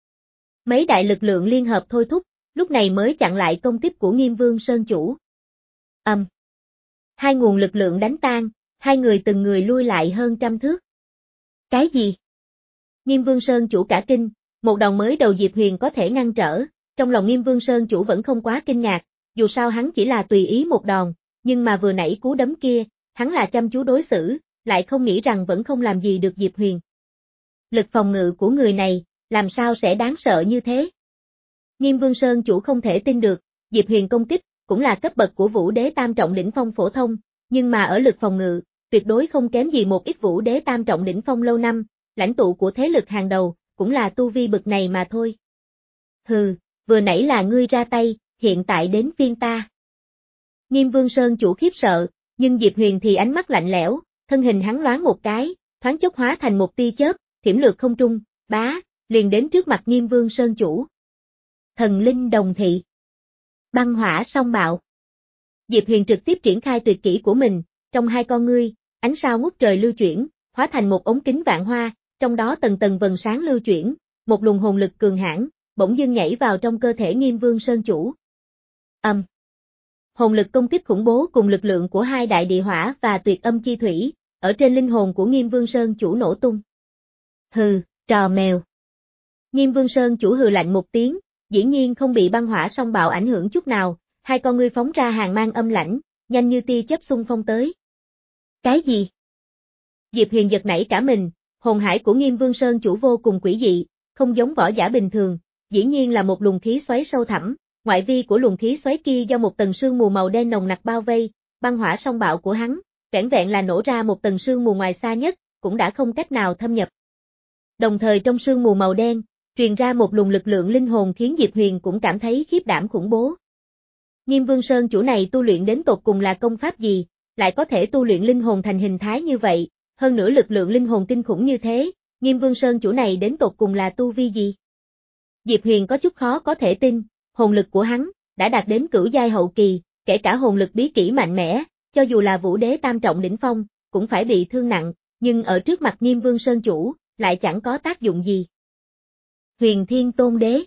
[SPEAKER 1] Mấy đại lực lượng liên hợp thôi thúc, lúc này mới chặn lại công kích của Nghiêm Vương Sơn chủ. Âm. Um. Hai nguồn lực lượng đánh tan, hai người từng người lui lại hơn trăm thước. Cái gì? Nghiêm Vương Sơn chủ cả kinh, một đòn mới đầu Diệp Huyền có thể ngăn trở, trong lòng Nghiêm Vương Sơn chủ vẫn không quá kinh ngạc, dù sao hắn chỉ là tùy ý một đòn, nhưng mà vừa nãy cú đấm kia, hắn là chăm chú đối xử, lại không nghĩ rằng vẫn không làm gì được Diệp Huyền. Lực phòng ngự của người này, làm sao sẽ đáng sợ như thế? Nghiêm Vương Sơn chủ không thể tin được, Diệp Huyền công kích, cũng là cấp bậc của vũ đế tam trọng đỉnh phong phổ thông, nhưng mà ở lực phòng ngự, tuyệt đối không kém gì một ít vũ đế tam trọng đỉnh phong lâu năm, lãnh tụ của thế lực hàng đầu, cũng là tu vi bậc này mà thôi. Hừ, vừa nãy là ngươi ra tay, hiện tại đến phiên ta. Nghiêm Vương Sơn chủ khiếp sợ, nhưng Diệp Huyền thì ánh mắt lạnh lẽo, thân hình hắn loáng một cái, thoáng chốc hóa thành một tia chớp, thiểm lược không trung, bá, liền đến trước mặt Nghiêm Vương Sơn chủ. Thần linh đồng thị. Băng hỏa song bạo. Diệp Huyền trực tiếp triển khai tuyệt kỹ của mình, trong hai con ngươi, ánh sao ngút trời lưu chuyển, hóa thành một ống kính vạn hoa, trong đó tầng tầng vầng sáng lưu chuyển, một luồng hồn lực cường hãn, bỗng dưng nhảy vào trong cơ thể Nghiêm Vương Sơn chủ. Âm. Um. Hồn lực công kích khủng bố cùng lực lượng của hai đại địa hỏa và tuyệt âm chi thủy, ở trên linh hồn của Nghiêm Vương Sơn chủ nổ tung. Hừ, trò mèo. Nghiêm Vương Sơn chủ hừ lạnh một tiếng, dĩ nhiên không bị băng hỏa song bạo ảnh hưởng chút nào, hai con ngươi phóng ra hàng mang âm lãnh, nhanh như tia chớp xung phong tới. Cái gì? Diệp Huyền giật nảy cả mình, hồn hải của Nghiêm Vương Sơn chủ vô cùng quỷ dị, không giống võ giả bình thường, dĩ nhiên là một luồng khí xoáy sâu thẳm, ngoại vi của luồng khí xoáy kia do một tầng sương mù màu đen nồng nặc bao vây, băng hỏa song bạo của hắn, vẻn vẹn là nổ ra một tầng sương mù ngoài xa nhất, cũng đã không cách nào thâm nhập. Đồng thời trong sương mù màu đen, truyền ra một luồng lực lượng linh hồn khiến Diệp Huyền cũng cảm thấy khiếp đảm khủng bố. Nghiêm Vương Sơn chủ này tu luyện đến tột cùng là công pháp gì, lại có thể tu luyện linh hồn thành hình thái như vậy, hơn nữa lực lượng linh hồn kinh khủng như thế, Nghiêm Vương Sơn chủ này đến tột cùng là tu vi gì? Diệp Huyền có chút khó có thể tin, hồn lực của hắn đã đạt đến cửu giai hậu kỳ, kể cả hồn lực bí kỹ mạnh mẽ, cho dù là Vũ Đế tam trọng đỉnh phong, cũng phải bị thương nặng, nhưng ở trước mặt Nghiêm Vương Sơn chủ, lại chẳng có tác dụng gì. Huyền Thiên Tôn Đế.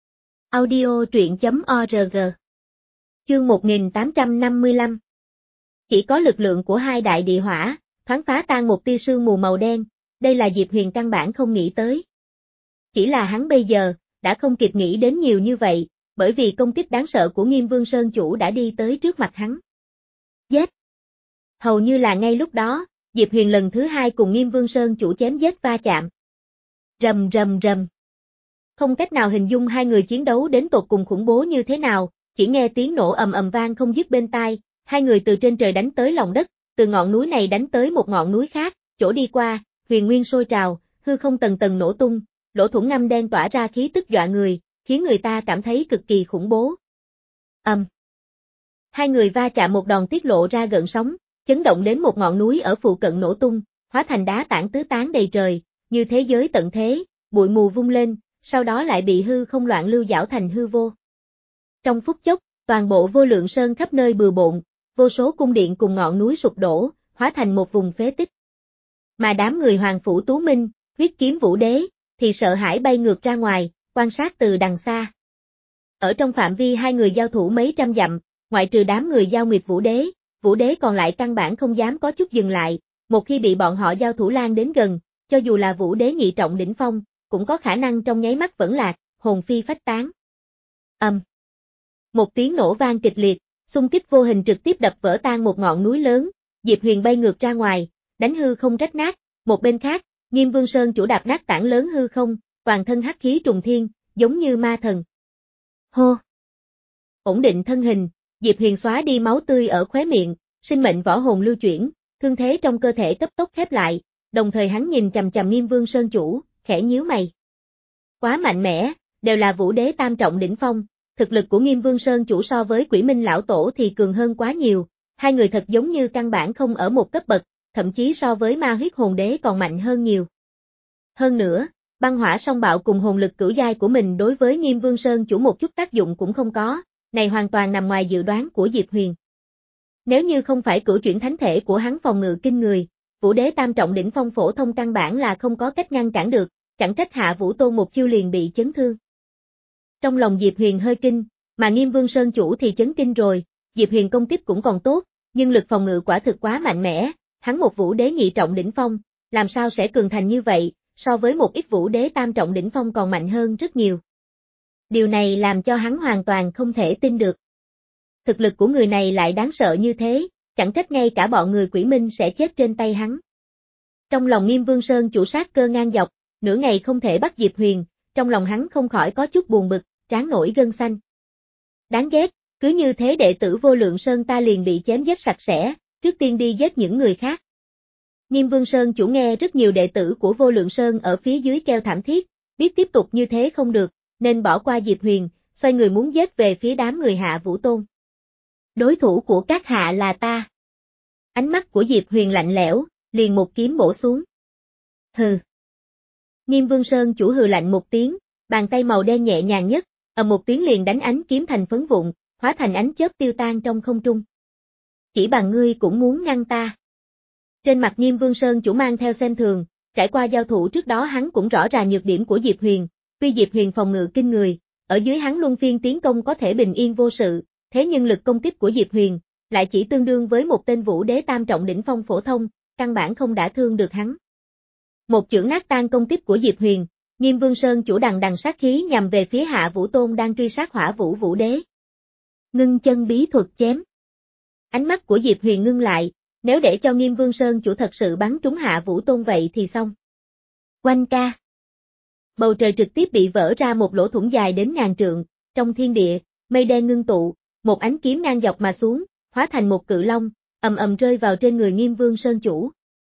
[SPEAKER 1] Audio truyện chấm org. Chương một nghìn tám trăm năm mươi lăm. Chỉ có lực lượng của hai đại địa hỏa, thoáng phá tan một tia sương mù màu đen, đây là Diệp Huyền căn bản không nghĩ tới. Chỉ là hắn bây giờ, đã không kịp nghĩ đến nhiều như vậy, bởi vì công kích đáng sợ của Nghiêm Vương Sơn chủ đã đi tới trước mặt hắn. Giết! Hầu như là ngay lúc đó, Diệp Huyền lần thứ hai cùng Nghiêm Vương Sơn chủ chém giết va chạm. Rầm rầm rầm. Không cách nào hình dung hai người chiến đấu đến tột cùng khủng bố như thế nào, chỉ nghe tiếng nổ ầm ầm vang không dứt bên tai, hai người từ trên trời đánh tới lòng đất, từ ngọn núi này đánh tới một ngọn núi khác, chỗ đi qua, huyền nguyên sôi trào, hư không tầng tầng nổ tung, lỗ thủng ngăm đen tỏa ra khí tức dọa người, khiến người ta cảm thấy cực kỳ khủng bố. Ầm. Um. Hai người va chạm một đòn tiết lộ ra gợn sóng, chấn động đến một ngọn núi ở phụ cận nổ tung, hóa thành đá tảng tứ tán đầy trời, như thế giới tận thế, bụi mù vung lên, sau đó lại bị hư không loạn lưu giảo thành hư vô. Trong phút chốc, toàn bộ Vô Lượng Sơn khắp nơi bừa bộn, vô số cung điện cùng ngọn núi sụp đổ, hóa thành một vùng phế tích. Mà đám người Hoàng Phủ Tú Minh, Huyết Kiếm Vũ Đế, thì sợ hãi bay ngược ra ngoài, quan sát từ đằng xa. Ở trong phạm vi hai người giao thủ mấy trăm dặm, ngoại trừ đám người Giao Nguyệt Vũ Đế, Vũ Đế còn lại căn bản không dám có chút dừng lại, một khi bị bọn họ giao thủ lan đến gần, cho dù là Vũ Đế nhị trọng đỉnh phong, cũng có khả năng trong nháy mắt vẫn lạc, hồn phi phách tán. Ầm. Um. Một tiếng nổ vang kịch liệt, xung kích vô hình trực tiếp đập vỡ tan một ngọn núi lớn, Diệp Huyền bay ngược ra ngoài, đánh hư không rách nát, một bên khác, Nghiêm Vương Sơn chủ đạp nát tảng lớn hư không, toàn thân hắc khí trùng thiên, giống như ma thần. Hô. Ổn định thân hình, Diệp Huyền xóa đi máu tươi ở khóe miệng, sinh mệnh võ hồn lưu chuyển, thương thế trong cơ thể cấp tốc khép lại, đồng thời hắn nhìn chằm chằm Nghiêm Vương Sơn chủ, khẽ nhíu mày. Quá mạnh mẽ, đều là Vũ Đế tam trọng đỉnh phong, thực lực của Nghiêm Vương Sơn chủ so với Quỷ Minh lão tổ thì cường hơn quá nhiều, hai người thật giống như căn bản không ở một cấp bậc, thậm chí so với Ma Huyết Hồn Đế còn mạnh hơn nhiều. Hơn nữa, băng hỏa song bạo cùng hồn lực cửu giai của mình đối với Nghiêm Vương Sơn chủ một chút tác dụng cũng không có, này hoàn toàn nằm ngoài dự đoán của Diệp Huyền. Nếu như không phải cửu chuyển thánh thể của hắn phòng ngự kinh người, Vũ Đế tam trọng đỉnh phong phổ thông căn bản là không có cách ngăn cản được, chẳng trách Hạ Vũ Tôn một chiêu liền bị chấn thương. Trong lòng Diệp Huyền hơi kinh, mà Nghiêm Vương Sơn chủ thì chấn kinh rồi, Diệp Huyền công kích cũng còn tốt, nhưng lực phòng ngự quả thực quá mạnh mẽ, hắn một Vũ Đế nhị trọng đỉnh phong, làm sao sẽ cường thành như vậy, so với một ít Vũ Đế tam trọng đỉnh phong còn mạnh hơn rất nhiều. Điều này làm cho hắn hoàn toàn không thể tin được. Thực lực của người này lại đáng sợ như thế, chẳng trách ngay cả bọn người Quỷ Minh sẽ chết trên tay hắn. Trong lòng Nghiêm Vương Sơn chủ sát cơ ngang dọc, nửa ngày không thể bắt Diệp Huyền, trong lòng hắn không khỏi có chút buồn bực, trán nổi gân xanh. Đáng ghét, cứ như thế đệ tử Vô Lượng Sơn ta liền bị chém giết sạch sẽ, trước tiên đi giết những người khác. Nghiêm Vương Sơn chủ nghe rất nhiều đệ tử của Vô Lượng Sơn ở phía dưới kêu thảm thiết, biết tiếp tục như thế không được, nên bỏ qua Diệp Huyền, xoay người muốn giết về phía đám người Hạ Vũ Tôn. Đối thủ của các hạ là ta. Ánh mắt của Diệp Huyền lạnh lẽo, liền một kiếm bổ xuống. Hừ. Nghiêm Vương Sơn chủ hừ lạnh một tiếng, bàn tay màu đen nhẹ nhàng nhất, ầm một tiếng liền đánh ánh kiếm thành phấn vụn, hóa thành ánh chớp tiêu tan trong không trung. Chỉ bằng ngươi cũng muốn ngăn ta. Trên mặt Nghiêm Vương Sơn chủ mang theo xem thường, trải qua giao thủ trước đó hắn cũng rõ ràng nhược điểm của Diệp Huyền, tuy Diệp Huyền phòng ngự kinh người, ở dưới hắn luân phiên tiến công có thể bình yên vô sự, thế nhưng lực công kích của Diệp Huyền lại chỉ tương đương với một tên Vũ Đế tam trọng đỉnh phong phổ thông, căn bản không đả thương được hắn. Một chưởng nát tan công kích của Diệp Huyền, Nghiêm Vương Sơn chủ đằng đằng sát khí nhằm về phía Hạ Vũ Tôn đang truy sát Hỏa Vũ Vũ Đế. Ngưng chân bí thuật chém. Ánh mắt của Diệp Huyền ngưng lại, nếu để cho Nghiêm Vương Sơn chủ thật sự bắn trúng Hạ Vũ Tôn vậy thì xong. Oanh ca. Bầu trời trực tiếp bị vỡ ra một lỗ thủng dài đến ngàn trượng, trong thiên địa, mây đen ngưng tụ, một ánh kiếm ngang dọc mà xuống, hóa thành một cự long, ầm ầm rơi vào trên người Nghiêm Vương Sơn chủ.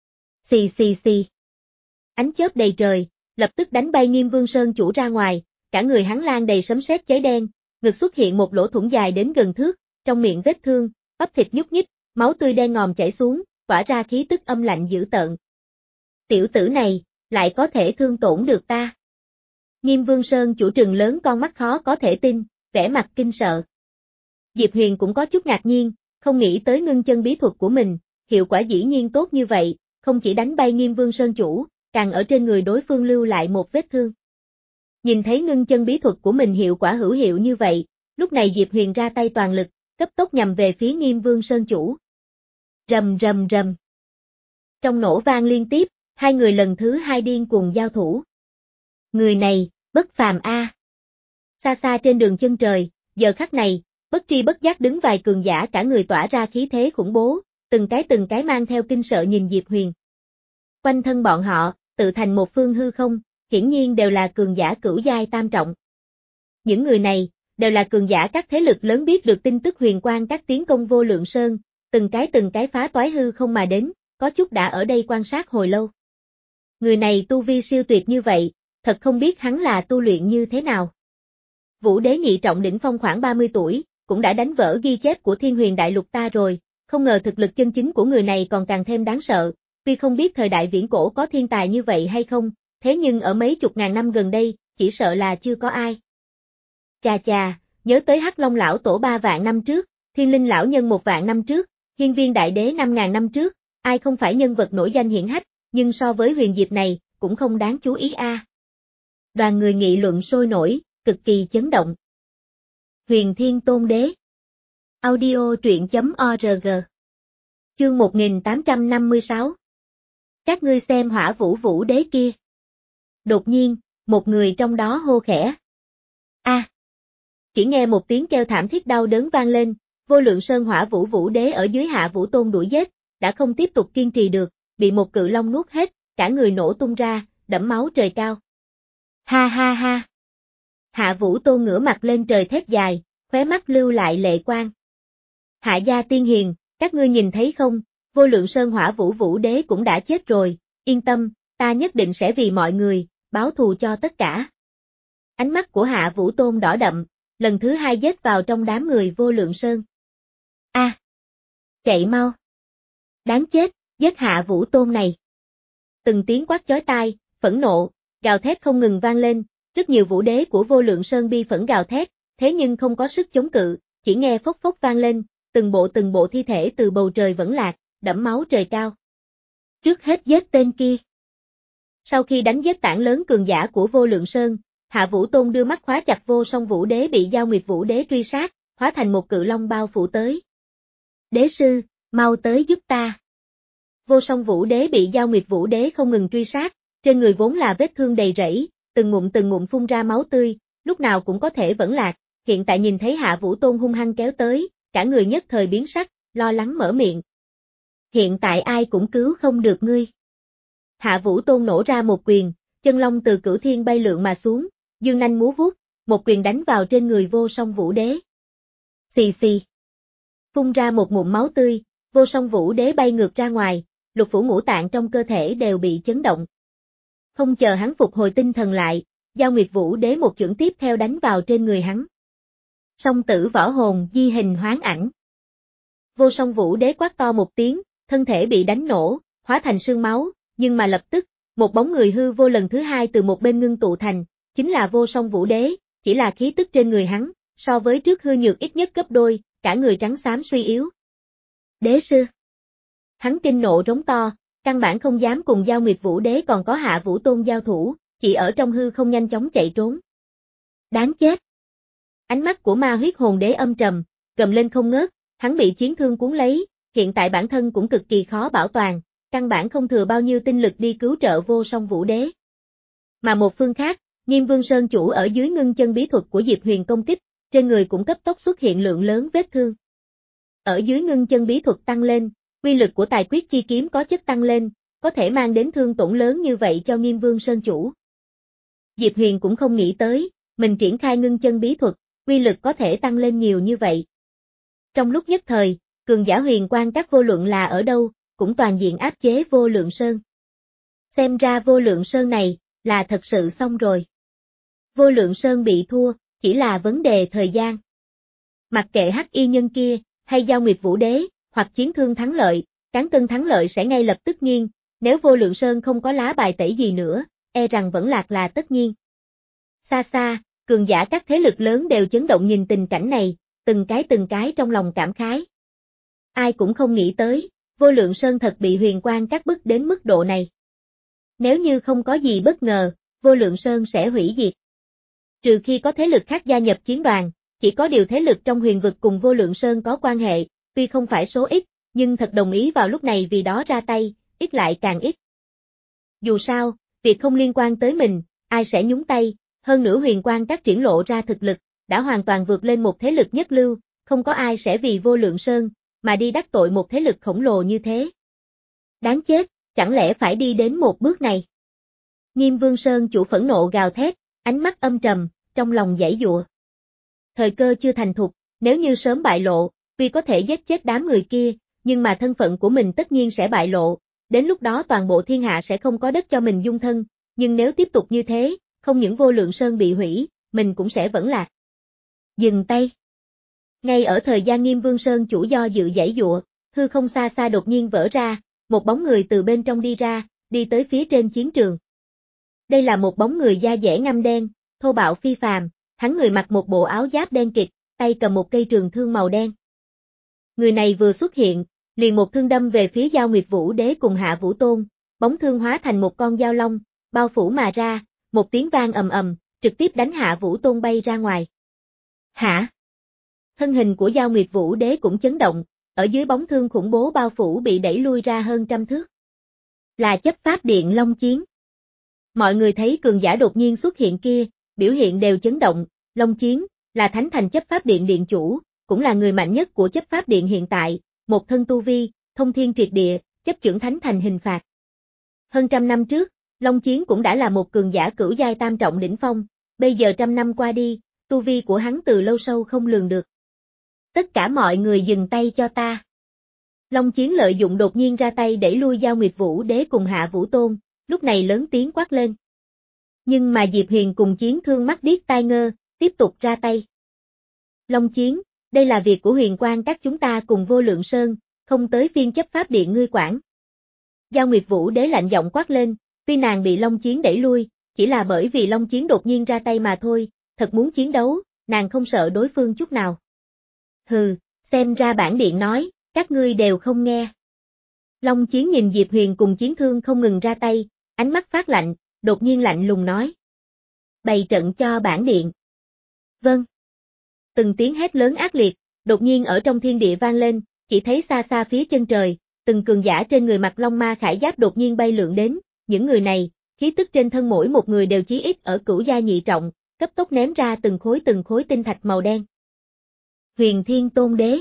[SPEAKER 1] Xì xì xì. Ánh chớp đầy trời, lập tức đánh bay Nghiêm Vương Sơn chủ ra ngoài, cả người hắn lan đầy sấm sét cháy đen, ngực xuất hiện một lỗ thủng dài đến gần thước, trong miệng vết thương, bắp thịt nhúc nhích, máu tươi đen ngòm chảy xuống, tỏa ra khí tức âm lạnh dữ tợn. Tiểu tử này, lại có thể thương tổn được ta. Nghiêm Vương Sơn chủ trừng lớn con mắt khó có thể tin, vẻ mặt kinh sợ. Diệp Huyền cũng có chút ngạc nhiên, không nghĩ tới ngưng chân bí thuật của mình, hiệu quả dĩ nhiên tốt như vậy, không chỉ đánh bay Nghiêm Vương Sơn chủ, càng ở trên người đối phương lưu lại một vết thương. Nhìn thấy ngưng chân bí thuật của mình hiệu quả hữu hiệu như vậy, lúc này Diệp Huyền ra tay toàn lực, cấp tốc nhằm về phía Nghiêm Vương Sơn chủ. Rầm rầm rầm. Trong nổ vang liên tiếp, hai người lần thứ hai điên cuồng giao thủ. Người này, bất phàm a. Xa xa trên đường chân trời, giờ khắc này, bất tri bất giác đứng vài cường giả cả người tỏa ra khí thế khủng bố, từng cái từng cái mang theo kinh sợ nhìn Diệp Huyền. Quanh thân bọn họ, tự thành một phương hư không, hiển nhiên đều là cường giả cửu giai tam trọng. Những người này, đều là cường giả các thế lực lớn biết được tin tức huyền quang các tiến công vô lượng sơn, từng cái từng cái phá toái hư không mà đến, có chút đã ở đây quan sát hồi lâu. Người này tu vi siêu tuyệt như vậy, thật không biết hắn là tu luyện như thế nào. Vũ đế nhị trọng đỉnh phong khoảng ba mươi tuổi, cũng đã đánh vỡ ghi chép của Thiên Huyền Đại Lục ta rồi, không ngờ thực lực chân chính của người này còn càng thêm đáng sợ, tuy không biết thời đại viễn cổ có thiên tài như vậy hay không, thế nhưng ở mấy chục ngàn năm gần đây, chỉ sợ là chưa có ai. Chà chà, nhớ tới Hắc Long lão tổ ba vạn năm trước, Thiên Linh lão nhân một vạn năm trước, Hiên Viên đại đế năm ngàn năm trước, ai không phải nhân vật nổi danh hiển hách, nhưng so với Huyền Diệp này, cũng không đáng chú ý a. À. Đoàn người nghị luận sôi nổi, cực kỳ chấn động. Huyền Thiên Tôn Đế. Audio truyện chấm org. Chương một nghìn tám trăm năm mươi sáu. Các ngươi xem Hỏa Vũ Vũ Đế kia. Đột nhiên, một người trong đó hô khẽ. A. À. Chỉ nghe một tiếng kêu thảm thiết đau đớn vang lên, Vô Lượng Sơn Hỏa Vũ Vũ Đế ở dưới Hạ Vũ Tôn đuổi giết, đã không tiếp tục kiên trì được, bị một cự long nuốt hết, cả người nổ tung ra, đẫm máu trời cao. Ha ha ha. Hạ Vũ Tôn ngửa mặt lên trời thét dài, khóe mắt lưu lại lệ quang. Hạ gia tiên hiền, các ngươi nhìn thấy không, Vô Lượng Sơn Hỏa Vũ Vũ Đế cũng đã chết rồi, yên tâm, ta nhất định sẽ vì mọi người, báo thù cho tất cả. Ánh mắt của Hạ Vũ Tôn đỏ đậm, lần thứ hai giết vào trong đám người Vô Lượng Sơn. A, à, chạy mau. Đáng chết, giết Hạ Vũ Tôn này. Từng tiếng quát chói tai, phẫn nộ, gào thét không ngừng vang lên, rất nhiều vũ đế của Vô Lượng Sơn bi phẫn gào thét, thế nhưng không có sức chống cự, chỉ nghe phốc phốc vang lên, từng bộ từng bộ thi thể từ bầu trời vẫn lạc, đẫm máu trời cao. Trước hết giết tên kia. Sau khi đánh giết tảng lớn cường giả của Vô Lượng Sơn, Hạ Vũ Tôn đưa mắt khóa chặt Vô Song Vũ Đế bị Giao Nguyệt Vũ Đế truy sát, hóa thành một cự long bao phủ tới. Đế sư, mau tới giúp ta. Vô Song Vũ Đế bị Giao Nguyệt Vũ Đế không ngừng truy sát, trên người vốn là vết thương đầy rẫy, từng ngụm từng ngụm phun ra máu tươi, lúc nào cũng có thể vẫn lạc, hiện tại nhìn thấy Hạ Vũ Tôn hung hăng kéo tới, cả người nhất thời biến sắc, lo lắng mở miệng. Hiện tại ai cũng cứu không được ngươi. Hạ Vũ Tôn nổ ra một quyền, chân long từ cửu thiên bay lượn mà xuống, dương nanh múa vuốt, một quyền đánh vào trên người Vô Song Vũ Đế. Xì xì. Phun ra một ngụm máu tươi, Vô Song Vũ Đế bay ngược ra ngoài, lục phủ ngũ tạng trong cơ thể đều bị chấn động. Không chờ hắn phục hồi tinh thần lại, Giao Nguyệt Vũ Đế một chưởng tiếp theo đánh vào trên người hắn. Song tử võ hồn di hình hoán ảnh. Vô Song Vũ Đế quát to một tiếng, thân thể bị đánh nổ, hóa thành sương máu, nhưng mà lập tức, một bóng người hư vô lần thứ hai từ một bên ngưng tụ thành, chính là Vô Song Vũ Đế, chỉ là khí tức trên người hắn, so với trước hư nhược ít nhất gấp đôi, cả người trắng xám suy yếu. Đế sư. Hắn kinh nộ rống to, căn bản không dám cùng Giao Nguyệt Vũ Đế còn có Hạ Vũ Tôn giao thủ, chỉ ở trong hư không nhanh chóng chạy trốn. Đáng chết. Ánh mắt của Ma Huyết Hồn Đế âm trầm, gầm lên không ngớt, hắn bị chiến thương cuốn lấy, hiện tại bản thân cũng cực kỳ khó bảo toàn, căn bản không thừa bao nhiêu tinh lực đi cứu trợ Vô Song Vũ Đế. Mà một phương khác, Nghiêm Vương Sơn chủ ở dưới ngưng chân bí thuật của Diệp Huyền công kích, trên người cũng cấp tốc xuất hiện lượng lớn vết thương. Ở dưới ngưng chân bí thuật tăng lên, uy lực của tài quyết chi kiếm có chất tăng lên, có thể mang đến thương tổn lớn như vậy cho Nghiêm Vương Sơn chủ. Diệp Huyền cũng không nghĩ tới, mình triển khai ngưng chân bí thuật, uy lực có thể tăng lên nhiều như vậy. Trong lúc nhất thời, cường giả huyền quan các vô luận là ở đâu, cũng toàn diện áp chế Vô Lượng Sơn. Xem ra Vô Lượng Sơn này, là thật sự xong rồi. Vô Lượng Sơn bị thua, chỉ là vấn đề thời gian. Mặc kệ hắc y nhân kia, hay Giao Nguyệt Vũ Đế, hoặc chiến thương thắng lợi, cán cân thắng lợi sẽ ngay lập tức nghiêng, nếu Vô Lượng Sơn không có lá bài tẩy gì nữa, e rằng vẫn lạc là tất nhiên. Xa xa, cường giả các thế lực lớn đều chấn động nhìn tình cảnh này, từng cái từng cái trong lòng cảm khái. Ai cũng không nghĩ tới, Vô Lượng Sơn thật bị huyền quan các bức đến mức độ này. Nếu như không có gì bất ngờ, Vô Lượng Sơn sẽ hủy diệt. Trừ khi có thế lực khác gia nhập chiến đoàn, chỉ có điều thế lực trong huyền vực cùng Vô Lượng Sơn có quan hệ, tuy không phải số ít, nhưng thật đồng ý vào lúc này vì đó ra tay, ít lại càng ít. Dù sao, việc không liên quan tới mình, ai sẽ nhúng tay, hơn nữa huyền quan các triển lộ ra thực lực, đã hoàn toàn vượt lên một thế lực nhất lưu, không có ai sẽ vì Vô Lượng Sơn, mà đi đắc tội một thế lực khổng lồ như thế. Đáng chết, chẳng lẽ phải đi đến một bước này? Nghiêm Vương Sơn chủ phẫn nộ gào thét, ánh mắt âm trầm, trong lòng giãy giụa. Thời cơ chưa thành thục, nếu như sớm bại lộ, tuy có thể giết chết đám người kia, nhưng mà thân phận của mình tất nhiên sẽ bại lộ, đến lúc đó toàn bộ thiên hạ sẽ không có đất cho mình dung thân, nhưng nếu tiếp tục như thế, không những Vô Lượng Sơn bị hủy, mình cũng sẽ vẫn lạc. Dừng tay. Ngay ở thời gian Nghiêm Vương Sơn chủ do dự giãy giụa, hư không xa xa đột nhiên vỡ ra, một bóng người từ bên trong đi ra, đi tới phía trên chiến trường. Đây là một bóng người da dẻ ngăm đen, thô bạo phi phàm, hắn người mặc một bộ áo giáp đen kịt, tay cầm một cây trường thương màu đen. Người này vừa xuất hiện, liền một thương đâm về phía Giao Nguyệt Vũ Đế cùng Hạ Vũ Tôn, bóng thương hóa thành một con dao long, bao phủ mà ra, một tiếng vang ầm ầm, trực tiếp đánh Hạ Vũ Tôn bay ra ngoài. Hả? Thân hình của Giao Nguyệt Vũ Đế cũng chấn động, ở dưới bóng thương khủng bố bao phủ bị đẩy lui ra hơn trăm thước. Là chấp pháp điện Long Chiến. Mọi người thấy cường giả đột nhiên xuất hiện kia, biểu hiện đều chấn động, Long Chiến, là Thánh Thành chấp pháp điện điện chủ, cũng là người mạnh nhất của chấp pháp điện hiện tại, một thân tu vi, thông thiên triệt địa, chấp trưởng Thánh Thành hình phạt. Hơn trăm năm trước, Long Chiến cũng đã là một cường giả cửu giai tam trọng đỉnh phong, bây giờ trăm năm qua đi, tu vi của hắn từ lâu sâu không lường được. Tất cả mọi người dừng tay cho ta. Long Chiến lợi dụng đột nhiên ra tay đẩy lui Giao Nguyệt Vũ Đế cùng Hạ Vũ Tôn, lúc này lớn tiếng quát lên. Nhưng mà Diệp Huyền cùng Chiến Thương mắt điếc tai ngơ, tiếp tục ra tay. Long Chiến, đây là việc của huyền quan các chúng ta cùng Vô Lượng Sơn, không tới phiên chấp pháp điện ngươi quản. Giao Nguyệt Vũ Đế lạnh giọng quát lên, tuy nàng bị Long Chiến đẩy lui, chỉ là bởi vì Long Chiến đột nhiên ra tay mà thôi, thật muốn chiến đấu, nàng không sợ đối phương chút nào. Hừ, xem ra bản điện nói, các ngươi đều không nghe. Long Chiến nhìn Diệp Huyền cùng Chiến Thương không ngừng ra tay, ánh mắt phát lạnh, đột nhiên lạnh lùng nói. Bày trận cho bản điện. Vâng. Từng tiếng hét lớn ác liệt, đột nhiên ở trong thiên địa vang lên, chỉ thấy xa xa phía chân trời, từng cường giả trên người mặc long ma khải giáp đột nhiên bay lượn đến, những người này, khí tức trên thân mỗi một người đều chí ít ở cửu gia nhị trọng, cấp tốc ném ra từng khối từng khối tinh thạch màu đen. Huyền Thiên Tôn Đế.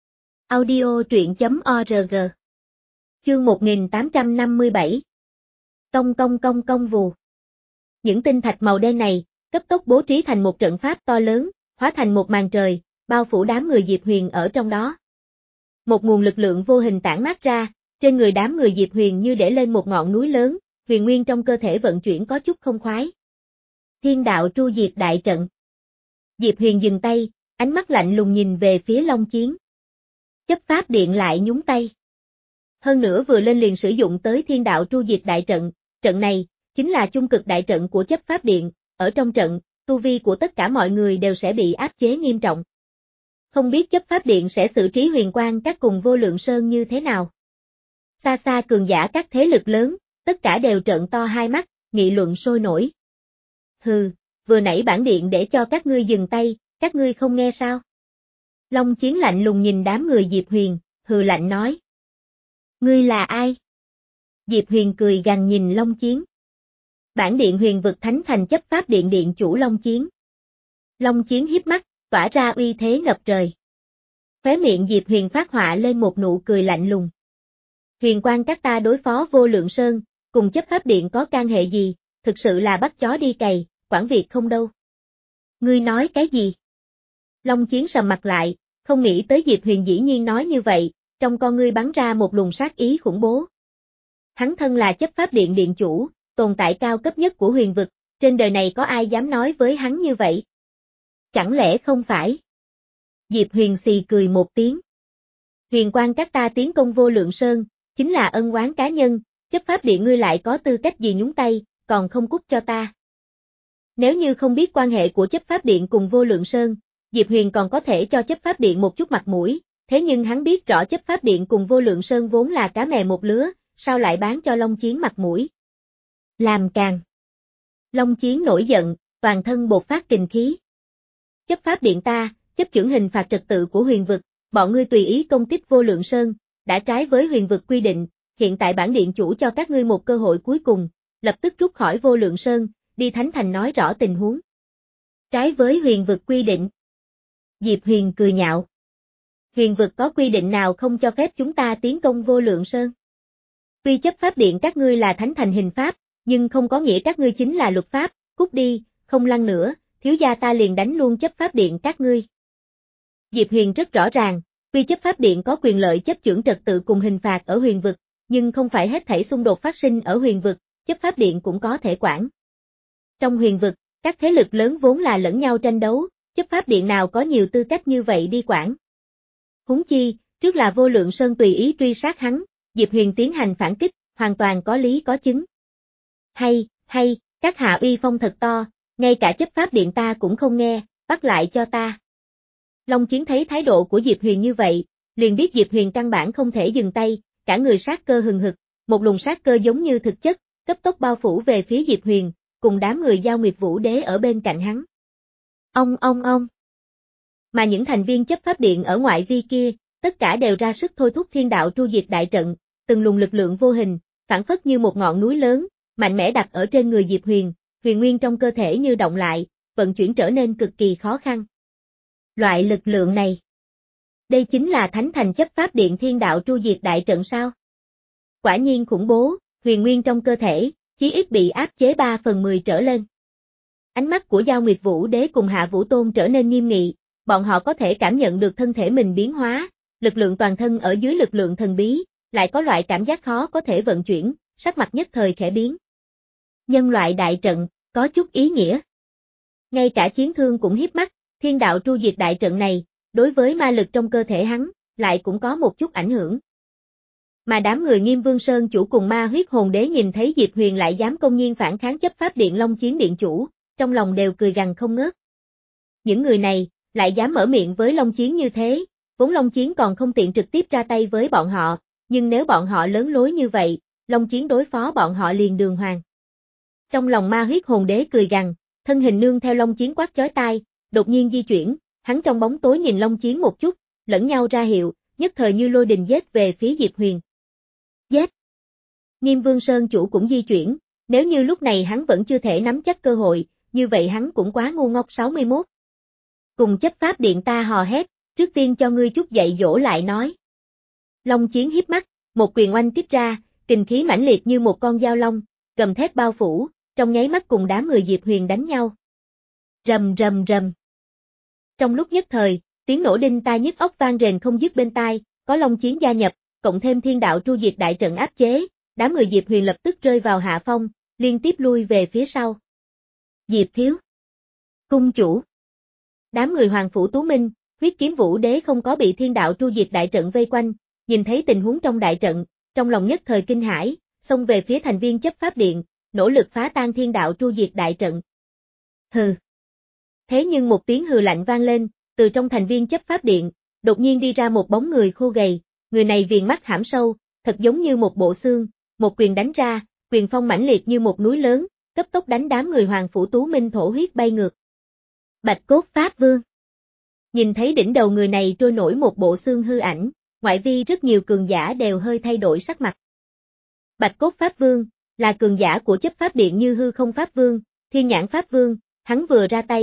[SPEAKER 1] Audio truyện chấm org. Chương một nghìn tám trăm năm mươi bảy. Công công công công vù. Những tinh thạch màu đen này, cấp tốc bố trí thành một trận pháp to lớn, hóa thành một màn trời, bao phủ đám người Diệp Huyền ở trong đó. Một nguồn lực lượng vô hình tản mát ra, trên người đám người Diệp Huyền như để lên một ngọn núi lớn, huyền nguyên trong cơ thể vận chuyển có chút không khoái. Thiên đạo tru diệt đại trận. Diệp Huyền dừng tay, ánh mắt lạnh lùng nhìn về phía Long Chiến. Chấp pháp điện lại nhúng tay. Hơn nữa vừa lên liền sử dụng tới thiên đạo tru diệt đại trận, trận này, chính là chung cực đại trận của chấp pháp điện, ở trong trận, tu vi của tất cả mọi người đều sẽ bị áp chế nghiêm trọng. Không biết chấp pháp điện sẽ xử trí huyền quan các cùng Vô Lượng Sơn như thế nào. Xa xa cường giả các thế lực lớn, tất cả đều trợn to hai mắt, nghị luận sôi nổi. Hừ, vừa nãy bản điện để cho các ngươi dừng tay, các ngươi không nghe sao? Long Chiến lạnh lùng nhìn đám người Diệp Huyền, hừ lạnh nói. Ngươi là ai? Diệp Huyền cười gằn nhìn Long Chiến. Bản điện Huyền vực Thánh Thành chấp pháp điện điện chủ Long Chiến. Long Chiến hiếp mắt, tỏa ra uy thế ngập trời. Khóe miệng Diệp Huyền phát họa lên một nụ cười lạnh lùng. Huyền Quang các ta đối phó Vô Lượng Sơn, cùng chấp pháp điện có can hệ gì, thực sự là bắt chó đi cày, quản việc không đâu. Ngươi nói cái gì? Long Chiến sầm mặt lại, không nghĩ tới Diệp Huyền dĩ nhiên nói như vậy, trong con ngươi bắn ra một luồng sát ý khủng bố. Hắn thân là chấp pháp điện điện chủ, tồn tại cao cấp nhất của huyền vực, trên đời này có ai dám nói với hắn như vậy? Chẳng lẽ không phải? Diệp Huyền xì cười một tiếng. Huyền Quang các ta tiến công Vô Lượng Sơn, chính là ân oán cá nhân, chấp pháp điện ngươi lại có tư cách gì nhúng tay, còn không cút cho ta. Nếu như không biết quan hệ của chấp pháp điện cùng Vô Lượng Sơn, Diệp Huyền còn có thể cho chấp pháp điện một chút mặt mũi, thế nhưng hắn biết rõ chấp pháp điện cùng Vô Lượng Sơn vốn là cá mè một lứa, sao lại bán cho Long Chiến mặt mũi. Làm càng. Long Chiến nổi giận, toàn thân bộc phát kình khí. Chấp pháp điện ta, chấp chưởng hình phạt trật tự của huyền vực, bọn ngươi tùy ý công kích Vô Lượng Sơn, đã trái với huyền vực quy định, hiện tại bản điện chủ cho các ngươi một cơ hội cuối cùng, lập tức rút khỏi Vô Lượng Sơn, đi Thánh Thành nói rõ tình huống. Trái với huyền vực quy định. Diệp Huyền cười nhạo. Huyền vực có quy định nào không cho phép chúng ta tiến công Vô Lượng Sơn? Tuy chấp pháp điện các ngươi là Thánh Thành hình pháp, nhưng không có nghĩa các ngươi chính là luật pháp, cút đi, không lăn nữa, thiếu gia ta liền đánh luôn chấp pháp điện các ngươi. Diệp Huyền rất rõ ràng, tuy chấp pháp điện có quyền lợi chấp chưởng trật tự cùng hình phạt ở huyền vực, nhưng không phải hết thảy xung đột phát sinh ở huyền vực, chấp pháp điện cũng có thể quản. Trong huyền vực, các thế lực lớn vốn là lẫn nhau tranh đấu, chấp pháp điện nào có nhiều tư cách như vậy đi quản. Huống chi, trước là Vô Lượng Sơn tùy ý truy sát hắn, Diệp Huyền tiến hành phản kích, hoàn toàn có lý có chứng. Hay, hay, các hạ uy phong thật to, ngay cả chấp pháp điện ta cũng không nghe, bắt lại cho ta. Long Chiến thấy thái độ của Diệp Huyền như vậy, liền biết Diệp Huyền căn bản không thể dừng tay, cả người sát cơ hừng hực, một luồng sát cơ giống như thực chất, cấp tốc bao phủ về phía Diệp Huyền, cùng đám người Giao Nguyệt Vũ Đế ở bên cạnh hắn. Ông ông ông. Mà những thành viên chấp pháp điện ở ngoại vi kia, tất cả đều ra sức thôi thúc thiên đạo tru diệt đại trận, từng luồng lực lượng vô hình, phản phất như một ngọn núi lớn, mạnh mẽ đặt ở trên người Diệp Huyền, huyền nguyên trong cơ thể như động lại, vận chuyển trở nên cực kỳ khó khăn. Loại lực lượng này, đây chính là Thánh Thành chấp pháp điện thiên đạo tru diệt đại trận sao? Quả nhiên khủng bố, huyền nguyên trong cơ thể, chí ít bị áp chế ba phần mười trở lên. Ánh mắt của Giao Nguyệt Vũ Đế cùng Hạ Vũ Tôn trở nên nghiêm nghị, bọn họ có thể cảm nhận được thân thể mình biến hóa, lực lượng toàn thân ở dưới lực lượng thần bí, lại có loại cảm giác khó có thể vận chuyển, sắc mặt nhất thời khẽ biến. Nhân loại đại trận, có chút ý nghĩa. Ngay cả chiến thương cũng hiếp mắt, thiên đạo tru diệt đại trận này, đối với ma lực trong cơ thể hắn, lại cũng có một chút ảnh hưởng. Mà đám người Nghiêm Vương Sơn chủ cùng Ma Huyết Hồn Đế nhìn thấy Diệp Huyền lại dám công nhiên phản kháng chấp pháp điện Long Chiến điện chủ, trong lòng đều cười gằn không ngớt. Những người này, lại dám mở miệng với Long Chiến như thế, vốn Long Chiến còn không tiện trực tiếp ra tay với bọn họ, nhưng nếu bọn họ lớn lối như vậy, Long Chiến đối phó bọn họ liền đường hoàng. Trong lòng Ma Huyết Hồn Đế cười gằn, thân hình nương theo Long Chiến quát chói tai, đột nhiên di chuyển, hắn trong bóng tối nhìn Long Chiến một chút, lẫn nhau ra hiệu, nhất thời như lôi đình giết về phía Diệp Huyền. Giết! Nghiêm Vương Sơn chủ cũng di chuyển, nếu như lúc này hắn vẫn chưa thể nắm chắc cơ hội, như vậy hắn cũng quá ngu ngốc sáu mươi mốt. Cùng chấp pháp điện ta hò hét, trước tiên cho ngươi chút dạy dỗ lại nói. Long Chiến hiếp mắt, một quyền oanh tiếp ra, kình khí mãnh liệt như một con dao long, gầm thét bao phủ, trong nháy mắt cùng đám người Diệp Huyền đánh nhau. Rầm rầm rầm. Trong lúc nhất thời, tiếng nổ đinh tai nhức óc vang rền không dứt bên tai, có Long Chiến gia nhập, cộng thêm thiên đạo tru diệt đại trận áp chế, đám người Diệp Huyền lập tức rơi vào hạ phong, liên tiếp lui về phía sau. Diệp thiếu. Cung chủ. Đám người Hoàng Phủ Tú Minh, Huyết Kiếm Vũ Đế không có bị thiên đạo tru diệt đại trận vây quanh, nhìn thấy tình huống trong đại trận, trong lòng nhất thời kinh hãi, xông về phía thành viên chấp pháp điện, nỗ lực phá tan thiên đạo tru diệt đại trận. Hừ. Thế nhưng một tiếng hừ lạnh vang lên, từ trong thành viên chấp pháp điện, đột nhiên đi ra một bóng người khô gầy, người này viền mắt hãm sâu, thật giống như một bộ xương, một quyền đánh ra, quyền phong mãnh liệt như một núi lớn, cấp tốc đánh đám người Hoàng Phủ Tú Minh thổ huyết bay ngược. Bạch Cốt Pháp Vương. Nhìn thấy đỉnh đầu người này trôi nổi một bộ xương hư ảnh, ngoại vi rất nhiều cường giả đều hơi thay đổi sắc mặt. Bạch Cốt Pháp Vương, là cường giả của chấp pháp điện Như Hư Không Pháp Vương, Thiên Nhãn Pháp Vương, hắn vừa ra tay,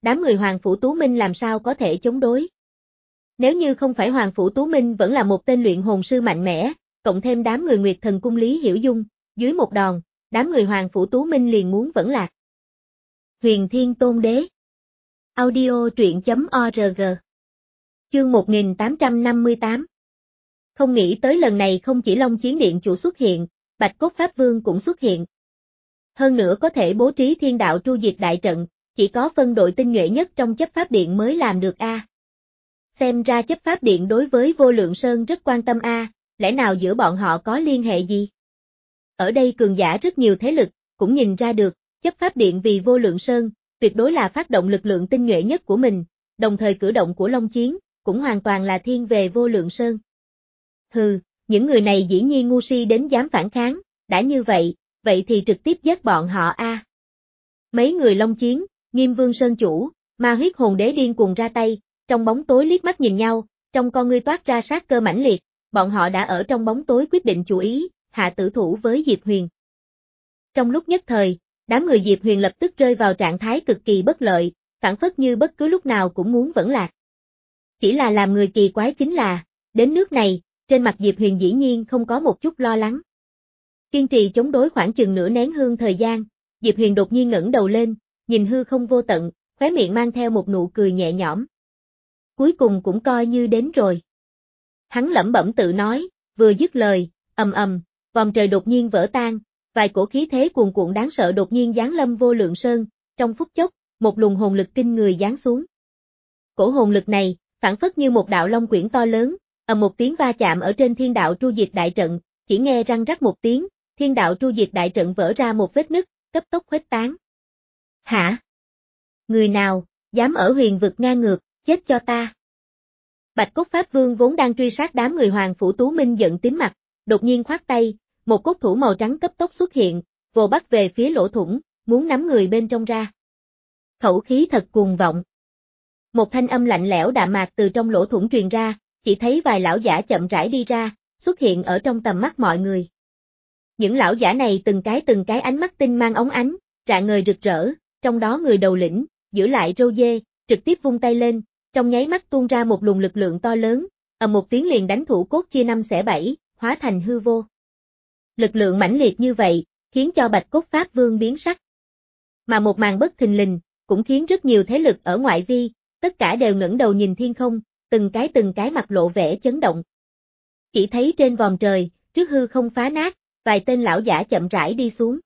[SPEAKER 1] đám người Hoàng Phủ Tú Minh làm sao có thể chống đối. Nếu như không phải Hoàng Phủ Tú Minh vẫn là một tên luyện hồn sư mạnh mẽ, cộng thêm đám người Nguyệt Thần Cung Lý Hiểu Dung, dưới một đòn, đám người Hoàng Phủ Tú Minh liền muốn vẫn lạc. Huyền Thiên Tôn Đế. Audio truyện chấm org. Chương một nghìn tám trăm năm mươi tám. Không nghĩ tới lần này không chỉ Long Chiến Điện chủ xuất hiện, Bạch Cốt Pháp Vương cũng xuất hiện. Hơn nữa có thể bố trí thiên đạo tru diệt đại trận, chỉ có phân đội tinh nhuệ nhất trong chấp pháp điện mới làm được a. À. Xem ra chấp pháp điện đối với Vô Lượng Sơn rất quan tâm a, à, lẽ nào giữa bọn họ có liên hệ gì? Ở đây cường giả rất nhiều thế lực, cũng nhìn ra được, chấp pháp điện vì Vô Lượng Sơn, tuyệt đối là phát động lực lượng tinh nhuệ nhất của mình, đồng thời cử động của Long Chiến, cũng hoàn toàn là thiên về Vô Lượng Sơn. Hừ, những người này dĩ nhiên ngu si đến dám phản kháng, đã như vậy, vậy thì trực tiếp giết bọn họ a. À. Mấy người Long Chiến, Nghiêm Vương Sơn Chủ, Ma Huyết Hồn Đế điên cuồng ra tay, trong bóng tối liếc mắt nhìn nhau, trong con ngươi toát ra sát cơ mãnh liệt, bọn họ đã ở trong bóng tối quyết định chủ ý, hạ tử thủ với Diệp Huyền. Trong lúc nhất thời, đám người Diệp Huyền lập tức rơi vào trạng thái cực kỳ bất lợi, phản phất như bất cứ lúc nào cũng muốn vẫn lạc. Chỉ là làm người kỳ quái chính là, đến nước này, trên mặt Diệp Huyền dĩ nhiên không có một chút lo lắng. Kiên trì chống đối khoảng chừng nửa nén hương thời gian, Diệp Huyền đột nhiên ngẩng đầu lên, nhìn hư không vô tận, khóe miệng mang theo một nụ cười nhẹ nhõm. Cuối cùng cũng coi như đến rồi. Hắn lẩm bẩm tự nói, vừa dứt lời, ầm ầm, vòng trời đột nhiên vỡ tan, vài cổ khí thế cuồn cuộn đáng sợ đột nhiên giáng lâm Vô Lượng Sơn, trong phút chốc, một luồng hồn lực kinh người giáng xuống. Cổ hồn lực này, phản phất như một đạo long quyển to lớn, ầm một tiếng va chạm ở trên thiên đạo tru diệt đại trận, chỉ nghe răng rắc một tiếng, thiên đạo tru diệt đại trận vỡ ra một vết nứt, cấp tốc khuếch tán. Hả? Người nào, dám ở huyền vực ngang ngược, chết cho ta. Bạch Cốt Pháp Vương vốn đang truy sát đám người Hoàng Phủ Tú Minh giận tím mặt, đột nhiên khoát tay, một cốt thủ màu trắng cấp tốc xuất hiện, vồ bắt về phía lỗ thủng, muốn nắm người bên trong ra. Khẩu khí thật cuồng vọng. Một thanh âm lạnh lẽo đạm mạc từ trong lỗ thủng truyền ra, chỉ thấy vài lão giả chậm rãi đi ra, xuất hiện ở trong tầm mắt mọi người. Những lão giả này từng cái từng cái ánh mắt tinh mang óng ánh, rạng ngời rực rỡ, trong đó người đầu lĩnh, giữ lại râu dê, trực tiếp vung tay lên, trong nháy mắt tuôn ra một luồng lực lượng to lớn, ầm một tiếng liền đánh thủ cốt chia năm xẻ bảy, hóa thành hư vô. Lực lượng mãnh liệt như vậy, khiến cho Bạch Cốt Pháp Vương biến sắc. Mà một màn bất thình lình, cũng khiến rất nhiều thế lực ở ngoại vi, tất cả đều ngẩng đầu nhìn thiên không, từng cái từng cái mặt lộ vẻ chấn động. Chỉ thấy trên vòm trời, trước hư không phá nát, vài tên lão giả chậm rãi đi xuống.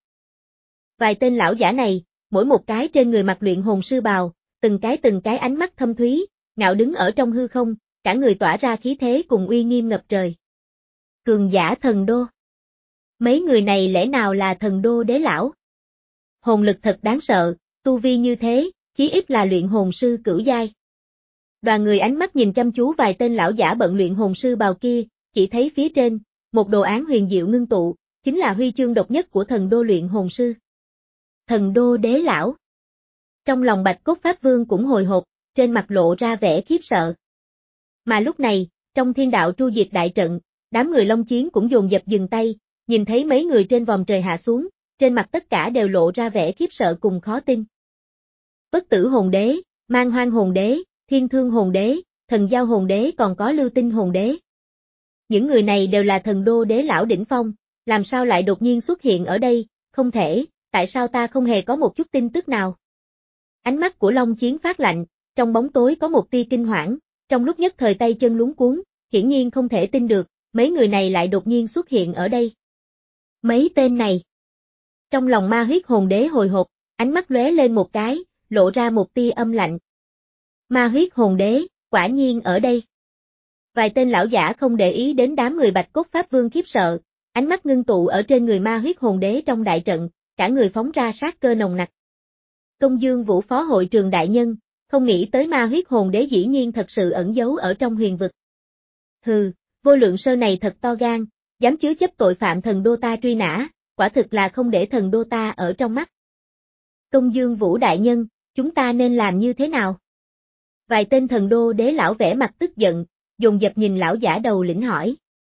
[SPEAKER 1] Vài tên lão giả này, mỗi một cái trên người mặc luyện hồn sư bào, từng cái từng cái ánh mắt thâm thúy, ngạo đứng ở trong hư không, cả người tỏa ra khí thế cùng uy nghiêm ngập trời. Cường giả thần đô. Mấy người này lẽ nào là thần đô đế lão? Hồn lực thật đáng sợ, tu vi như thế, chí ít là luyện hồn sư cửu giai. Đoàn người ánh mắt nhìn chăm chú vài tên lão giả bận luyện hồn sư bào kia, chỉ thấy phía trên, một đồ án huyền diệu ngưng tụ, chính là huy chương độc nhất của thần đô luyện hồn sư. Thần đô đế lão. Trong lòng Bạch Cốt Pháp Vương cũng hồi hộp, trên mặt lộ ra vẻ khiếp sợ. Mà lúc này, trong thiên đạo tru diệt đại trận, đám người Long Chiến cũng dồn dập dừng tay, nhìn thấy mấy người trên vòm trời hạ xuống, trên mặt tất cả đều lộ ra vẻ khiếp sợ cùng khó tin. Bất Tử Hồn Đế, Man Hoang Hồn Đế, Thiên Thương Hồn Đế, Thần Giao Hồn Đế còn có Lưu Tinh Hồn Đế. Những người này đều là thần đô đế lão đỉnh phong, làm sao lại đột nhiên xuất hiện ở đây, không thể, tại sao ta không hề có một chút tin tức nào. Ánh mắt của Long Chiến phát lạnh, trong bóng tối có một tia kinh hoảng, trong lúc nhất thời tay chân luống cuống, hiển nhiên không thể tin được, mấy người này lại đột nhiên xuất hiện ở đây. Mấy tên này. Trong lòng Ma Huyết Hồn Đế hồi hộp, ánh mắt lóe lên một cái, lộ ra một tia âm lạnh. Ma Huyết Hồn Đế, quả nhiên ở đây. Vài tên lão giả không để ý đến đám người Bạch Cốt Pháp Vương khiếp sợ, ánh mắt ngưng tụ ở trên người Ma Huyết Hồn Đế trong đại trận, cả người phóng ra sát cơ nồng nặc. Công Dương Vũ Phó hội trường đại nhân, không nghĩ tới Ma Huyết Hồn Đế dĩ nhiên thật sự ẩn giấu ở trong huyền vực. Hừ, Vô Lượng Sơn này thật to gan, dám chứa chấp tội phạm thần đô ta truy nã, quả thực là không để thần đô ta ở trong mắt. Công Dương Vũ đại nhân, chúng ta nên làm như thế nào? Vài tên thần đô đế lão vẻ mặt tức giận, dồn dập nhìn lão giả đầu lĩnh hỏi.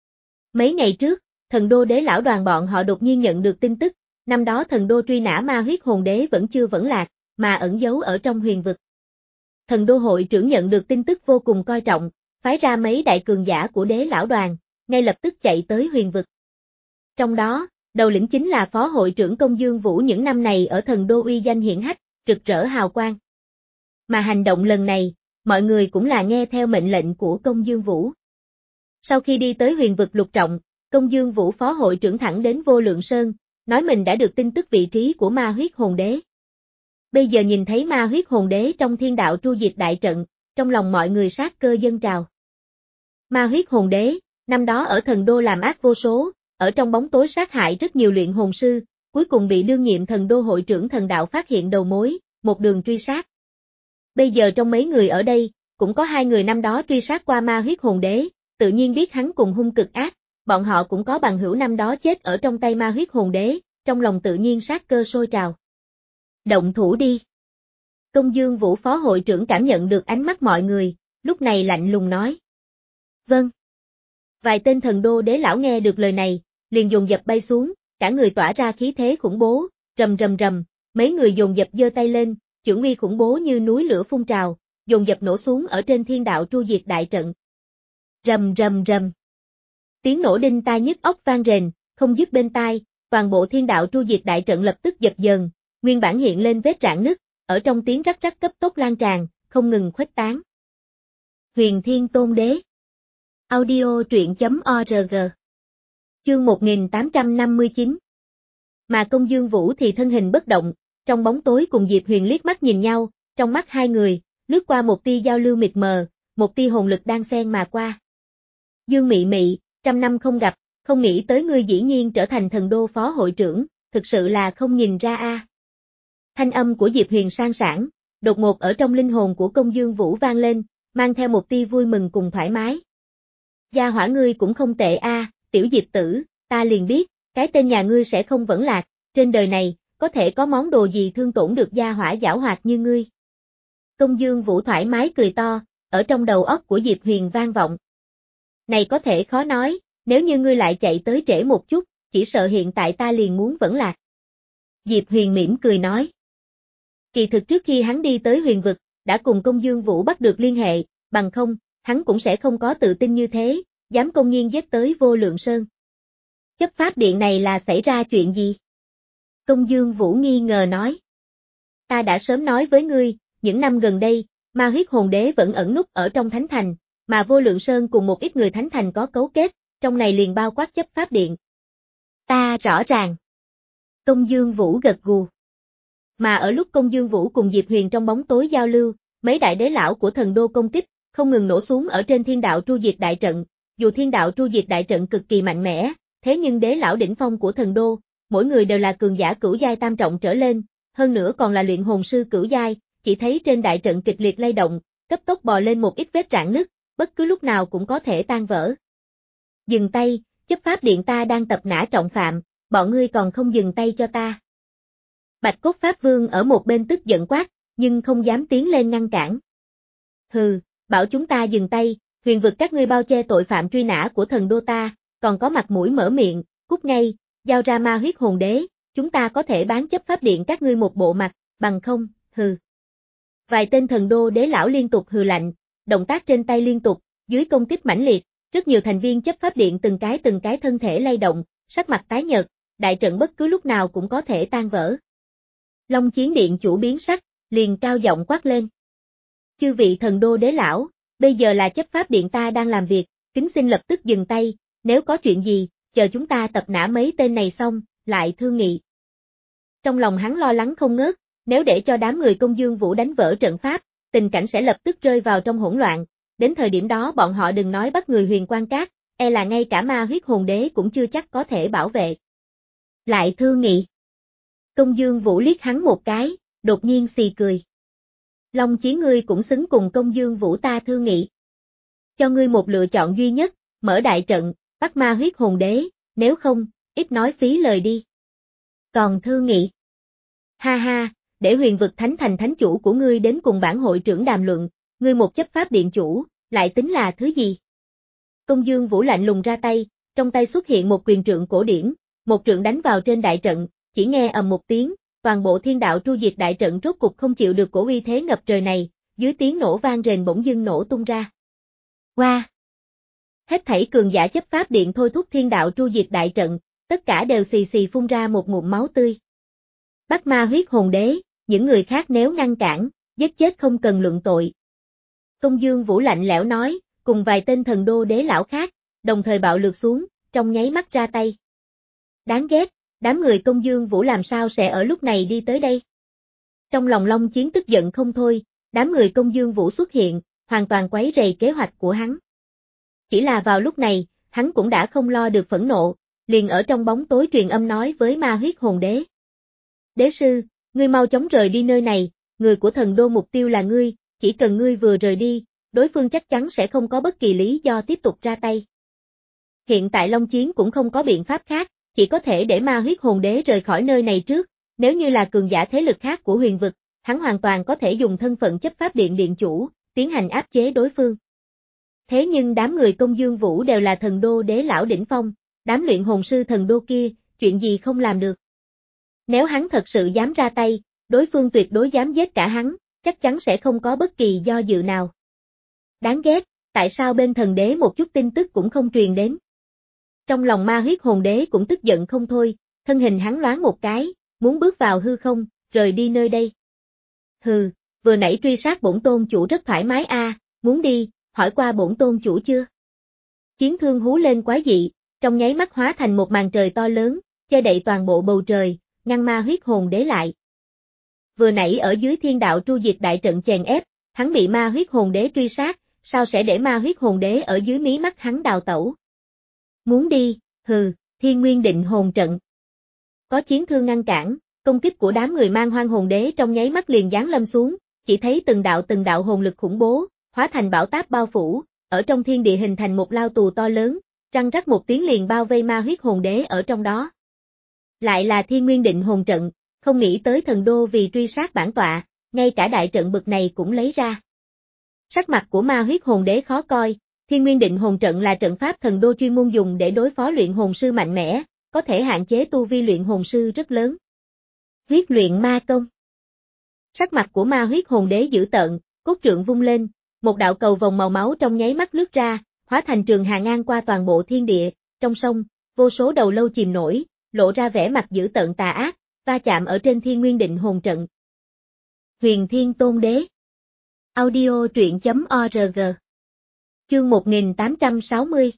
[SPEAKER 1] Mấy ngày trước, thần đô đế lão đoàn bọn họ đột nhiên nhận được tin tức, năm đó thần đô truy nã Ma Huyết Hồn Đế vẫn chưa vẫn lạc, mà ẩn giấu ở trong huyền vực. Thần đô hội trưởng nhận được tin tức vô cùng coi trọng, phái ra mấy đại cường giả của đế lão đoàn, ngay lập tức chạy tới huyền vực. Trong đó, đầu lĩnh chính là phó hội trưởng Công Dương Vũ những năm này ở thần đô uy danh hiển hách, rực rỡ hào quang. Mà hành động lần này, mọi người cũng là nghe theo mệnh lệnh của Công Dương Vũ. Sau khi đi tới huyền vực lục trọng, Công Dương Vũ phó hội trưởng thẳng đến Vô Lượng Sơn, nói mình đã được tin tức vị trí của ma huyết hồn đế. Bây giờ nhìn thấy ma huyết hồn đế trong thiên đạo tru diệt đại trận, trong lòng mọi người sát cơ dâng trào. Ma huyết hồn đế, năm đó ở thần đô làm ác vô số, ở trong bóng tối sát hại rất nhiều luyện hồn sư, cuối cùng bị đương nhiệm thần đô hội trưởng thần đạo phát hiện đầu mối, một đường truy sát. Bây giờ trong mấy người ở đây, cũng có hai người năm đó truy sát qua ma huyết hồn đế, tự nhiên biết hắn cùng hung cực ác, bọn họ cũng có bằng hữu năm đó chết ở trong tay ma huyết hồn đế, trong lòng tự nhiên sát cơ sôi trào. Động thủ đi. Công Dương Vũ phó hội trưởng cảm nhận được ánh mắt mọi người, lúc này lạnh lùng nói. Vâng. Vài tên thần đô đế lão nghe được lời này, liền dồn dập bay xuống, cả người tỏa ra khí thế khủng bố, rầm rầm rầm, mấy người dồn dập giơ tay lên, chưởng uy khủng bố như núi lửa phun trào, dồn dập nổ xuống ở trên thiên đạo tru diệt đại trận. Rầm rầm rầm. Tiếng nổ đinh tai nhức óc vang rền, không dứt bên tai, toàn bộ thiên đạo tru diệt đại trận lập tức dập dờn, nguyên bản hiện lên vết rạn nứt, ở trong tiếng rắc rắc cấp tốc lan tràn, không ngừng khuếch tán. Huyền Thiên Tôn Đế. Audio truyện chấm org. Chương một nghìn tám trăm năm mươi chín. Mà Công Dương Vũ thì thân hình bất động, trong bóng tối cùng Diệp Huyền liếc mắt nhìn nhau, trong mắt hai người, lướt qua một tia giao lưu mịt mờ, một tia hồn lực đang xen mà qua. Dương Mị Mị, trăm năm không gặp, không nghĩ tới ngươi dĩ nhiên trở thành thần đô phó hội trưởng, thực sự là không nhìn ra a. À. Thanh âm của Diệp Huyền sang sảng, đột ngột ở trong linh hồn của Công Dương Vũ vang lên, mang theo một tia vui mừng cùng thoải mái. Gia hỏa ngươi cũng không tệ a, à, tiểu Diệp tử, ta liền biết, cái tên nhà ngươi sẽ không vẫn lạc, trên đời này, có thể có món đồ gì thương tổn được gia hỏa giảo hoạt như ngươi. Công Dương Vũ thoải mái cười to, ở trong đầu óc của Diệp Huyền vang vọng. Này có thể khó nói, nếu như ngươi lại chạy tới trễ một chút, chỉ sợ hiện tại ta liền muốn vẫn lạc. Diệp Huyền mỉm cười nói. Kỳ thực trước khi hắn đi tới huyền vực, đã cùng Công Dương Vũ bắt được liên hệ, bằng không, hắn cũng sẽ không có tự tin như thế, dám công nhiên giết tới Vô Lượng Sơn. Chấp pháp điện này là xảy ra chuyện gì? Công Dương Vũ nghi ngờ nói. Ta đã sớm nói với ngươi, những năm gần đây, ma huyết hồn đế vẫn ẩn núp ở trong Thánh Thành, mà Vô Lượng Sơn cùng một ít người Thánh Thành có cấu kết, trong này liền bao quát chấp pháp điện. Ta rõ ràng. Công Dương Vũ gật gù. Mà ở lúc Công Dương Vũ cùng Diệp Huyền trong bóng tối giao lưu, mấy đại đế lão của thần đô công kích, không ngừng nổ xuống ở trên thiên đạo tru diệt đại trận, dù thiên đạo tru diệt đại trận cực kỳ mạnh mẽ, thế nhưng đế lão đỉnh phong của thần đô, mỗi người đều là cường giả cửu giai tam trọng trở lên, hơn nữa còn là luyện hồn sư cửu giai, chỉ thấy trên đại trận kịch liệt lay động, cấp tốc bò lên một ít vết rạn nứt, bất cứ lúc nào cũng có thể tan vỡ. Dừng tay, chấp pháp điện ta đang tập nã trọng phạm, bọn ngươi còn không dừng tay cho ta. Bạch Cốt Pháp Vương ở một bên tức giận quát, nhưng không dám tiến lên ngăn cản. Hừ, bảo chúng ta dừng tay, huyền vực các ngươi bao che tội phạm truy nã của thần đô ta, còn có mặt mũi mở miệng, cút ngay, giao ra ma huyết hồn đế, chúng ta có thể bán chấp pháp điện các ngươi một bộ mặt, bằng không, hừ. Vài tên thần đô đế lão liên tục hừ lạnh, động tác trên tay liên tục, dưới công kích mãnh liệt, rất nhiều thành viên chấp pháp điện từng cái từng cái thân thể lay động, sắc mặt tái nhợt, đại trận bất cứ lúc nào cũng có thể tan vỡ. Long Chiến Điện chủ biến sắc, liền cao giọng quát lên. Chư vị thần đô đế lão, bây giờ là chấp pháp điện ta đang làm việc, kính xin lập tức dừng tay, nếu có chuyện gì, chờ chúng ta tập nã mấy tên này xong, lại thương nghị. Trong lòng hắn lo lắng không ngớt, nếu để cho đám người Công Dương Vũ đánh vỡ trận pháp, tình cảnh sẽ lập tức rơi vào trong hỗn loạn, đến thời điểm đó bọn họ đừng nói bắt người Huyền Quan Các, e là ngay cả ma huyết hồn đế cũng chưa chắc có thể bảo vệ. Lại thương nghị. Công Dương Vũ liếc hắn một cái, đột nhiên xì cười. Long Chiến ngươi cũng xứng cùng Công Dương Vũ ta thương nghị. Cho ngươi một lựa chọn duy nhất, mở đại trận, bắt ma huyết hồn đế, nếu không, ít nói phí lời đi. Còn thương nghị. Ha ha, để huyền vực thánh thành thánh chủ của ngươi đến cùng bản hội trưởng đàm luận, ngươi một chấp pháp điện chủ, lại tính là thứ gì? Công Dương Vũ lạnh lùng ra tay, trong tay xuất hiện một quyền trượng cổ điển, một trượng đánh vào trên đại trận, chỉ nghe ầm một tiếng, toàn bộ thiên đạo tru diệt đại trận rốt cục không chịu được cổ uy thế ngập trời này, dưới tiếng nổ vang rền bỗng dưng nổ tung ra. Qua! Wow. Hết thảy cường giả chấp pháp điện thôi thúc thiên đạo tru diệt đại trận, tất cả đều xì xì phun ra một ngụm máu tươi. Bắt ma huyết hồn đế, những người khác nếu ngăn cản, giết chết không cần luận tội. Công Dương Vũ lạnh lẽo nói, cùng vài tên thần đô đế lão khác, đồng thời bạo lược xuống, trong nháy mắt ra tay. Đáng ghét, đám người Công Dương Vũ làm sao sẽ ở lúc này đi tới đây? Trong lòng Long Chiến tức giận không thôi, đám người Công Dương Vũ xuất hiện, hoàn toàn quấy rầy kế hoạch của hắn. Chỉ là vào lúc này, hắn cũng đã không lo được phẫn nộ, liền ở trong bóng tối truyền âm nói với ma huyết hồn đế. Đế sư, ngươi mau chóng rời đi nơi này, người của thần đô mục tiêu là ngươi, chỉ cần ngươi vừa rời đi, đối phương chắc chắn sẽ không có bất kỳ lý do tiếp tục ra tay. Hiện tại Long Chiến cũng không có biện pháp khác, chỉ có thể để ma huyết hồn đế rời khỏi nơi này trước, nếu như là cường giả thế lực khác của huyền vực, hắn hoàn toàn có thể dùng thân phận chấp pháp điện điện chủ, tiến hành áp chế đối phương. Thế nhưng đám người Công Dương Vũ đều là thần đô đế lão đỉnh phong, đám luyện hồn sư thần đô kia, chuyện gì không làm được. Nếu hắn thật sự dám ra tay, đối phương tuyệt đối dám giết cả hắn, chắc chắn sẽ không có bất kỳ do dự nào. Đáng ghét, tại sao bên thần đế một chút tin tức cũng không truyền đến. Trong lòng ma huyết hồn đế cũng tức giận không thôi, thân hình hắn loáng một cái, muốn bước vào hư không, rời đi nơi đây. Hừ, vừa nãy truy sát bổn tôn chủ rất thoải mái a, à, muốn đi, hỏi qua bổn tôn chủ chưa? Chiến thương hú lên quái dị, trong nháy mắt hóa thành một màn trời to lớn, che đậy toàn bộ bầu trời, ngăn ma huyết hồn đế lại. Vừa nãy ở dưới thiên đạo tru diệt đại trận chèn ép, hắn bị ma huyết hồn đế truy sát, sao sẽ để ma huyết hồn đế ở dưới mí mắt hắn đào tẩu? Muốn đi, hừ, thiên nguyên định hồn trận. Có chiến thương ngăn cản, công kích của đám người mang hoang hồn đế trong nháy mắt liền giáng lâm xuống, chỉ thấy từng đạo từng đạo hồn lực khủng bố, hóa thành bão táp bao phủ, ở trong thiên địa hình thành một lao tù to lớn, răng rắc một tiếng liền bao vây ma huyết hồn đế ở trong đó. Lại là thiên nguyên định hồn trận, không nghĩ tới thần đô vì truy sát bản tọa, ngay cả đại trận bực này cũng lấy ra. Sắc mặt của ma huyết hồn đế khó coi, thiên nguyên định hồn trận là trận pháp thần đô chuyên môn dùng để đối phó luyện hồn sư mạnh mẽ, có thể hạn chế tu vi luyện hồn sư rất lớn. Huyết luyện ma công. Sắc mặt của ma huyết hồn đế dữ tợn, cốt trượng vung lên, một đạo cầu vòng màu máu trong nháy mắt lướt ra, hóa thành trường hà ngang qua toàn bộ thiên địa, trong sông, vô số đầu lâu chìm nổi, lộ ra vẻ mặt dữ tợn tà ác, va chạm ở trên thiên nguyên định hồn trận. Huyền Thiên Tôn Đế. Audio truyện chấm org. Chương một nghìn tám trăm sáu mươi.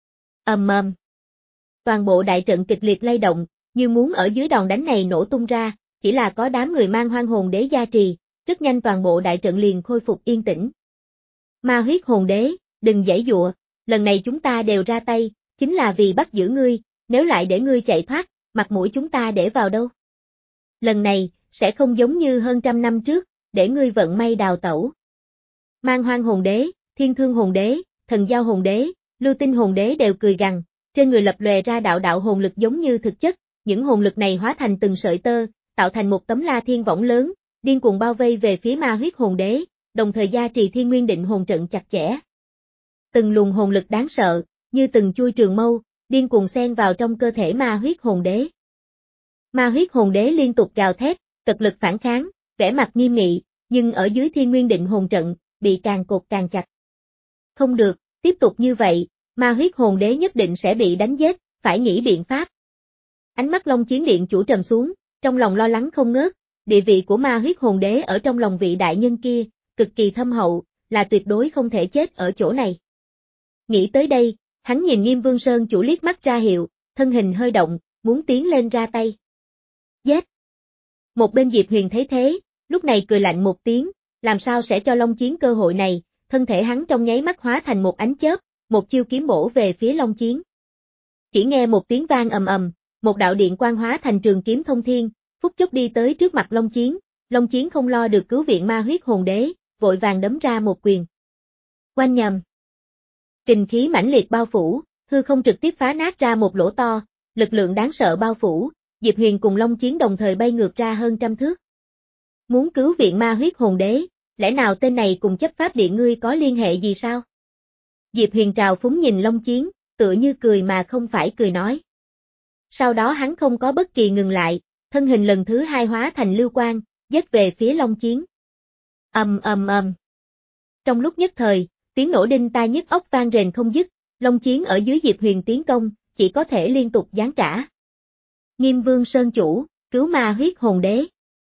[SPEAKER 1] Ầm ầm. Toàn bộ đại trận kịch liệt lay động, như muốn ở dưới đòn đánh này nổ tung ra, chỉ là có đám người mang hoang hồn đế gia trì, rất nhanh toàn bộ đại trận liền khôi phục yên tĩnh. Ma huyết hồn đế, đừng giãy giụa, lần này chúng ta đều ra tay, chính là vì bắt giữ ngươi, nếu lại để ngươi chạy thoát, mặt mũi chúng ta để vào đâu? Lần này, sẽ không giống như hơn trăm năm trước, để ngươi vận may đào tẩu. Mang hoang hồn đế, thiên thương hồn đế, thần giao hồn đế, lưu tinh hồn đế đều cười gằn, trên người lập lòe ra đạo đạo hồn lực giống như thực chất, những hồn lực này hóa thành từng sợi tơ, tạo thành một tấm la thiên võng lớn, điên cuồng bao vây về phía ma huyết hồn đế, đồng thời gia trì thiên nguyên định hồn trận chặt chẽ. Từng luồng hồn lực đáng sợ, như từng chuôi trường mâu, điên cuồng xen vào trong cơ thể ma huyết hồn đế. Ma huyết hồn đế liên tục gào thét, cực lực phản kháng, vẻ mặt nghiêm nghị, nhưng ở dưới thiên nguyên định hồn trận, bị càng cột càng chặt. Không được, tiếp tục như vậy, ma huyết hồn đế nhất định sẽ bị đánh giết, phải nghĩ biện pháp. Ánh mắt Long Chiến điện chủ trầm xuống, trong lòng lo lắng không ngớt, địa vị của ma huyết hồn đế ở trong lòng vị đại nhân kia, cực kỳ thâm hậu, là tuyệt đối không thể chết ở chỗ này. Nghĩ tới đây, hắn nhìn Nghiêm Vương Sơn chủ liếc mắt ra hiệu, thân hình hơi động, muốn tiến lên ra tay. Giết! Một bên Diệp Huyền thấy thế, lúc này cười lạnh một tiếng, làm sao sẽ cho Long Chiến cơ hội này, thân thể hắn trong nháy mắt hóa thành một ánh chớp, một chiêu kiếm bổ về phía Long Chiến. Chỉ nghe một tiếng vang ầm ầm, một đạo điện quang hóa thành trường kiếm thông thiên, phút chốc đi tới trước mặt Long Chiến, Long Chiến không lo được cứu viện ma huyết hồn đế, vội vàng đấm ra một quyền. Oanh nhầm. Kình khí mãnh liệt bao phủ, hư không trực tiếp phá nát ra một lỗ to, lực lượng đáng sợ bao phủ, Diệp Huyền cùng Long Chiến đồng thời bay ngược ra hơn trăm thước. Muốn cứu viện ma huyết hồn đế, lẽ nào tên này cùng chấp pháp điện ngươi có liên hệ gì sao? Diệp Huyền trào phúng nhìn Long Chiến, tựa như cười mà không phải cười nói. Sau đó hắn không có bất kỳ ngừng lại, thân hình lần thứ hai hóa thành lưu quang, giết về phía Long Chiến. Ầm ầm ầm. Trong lúc nhất thời, tiếng nổ đinh tai nhức óc vang rền không dứt, Long Chiến ở dưới Diệp Huyền tiến công, chỉ có thể liên tục giáng trả. Nghiêm Vương Sơn Chủ, cứu ma huyết hồn đế.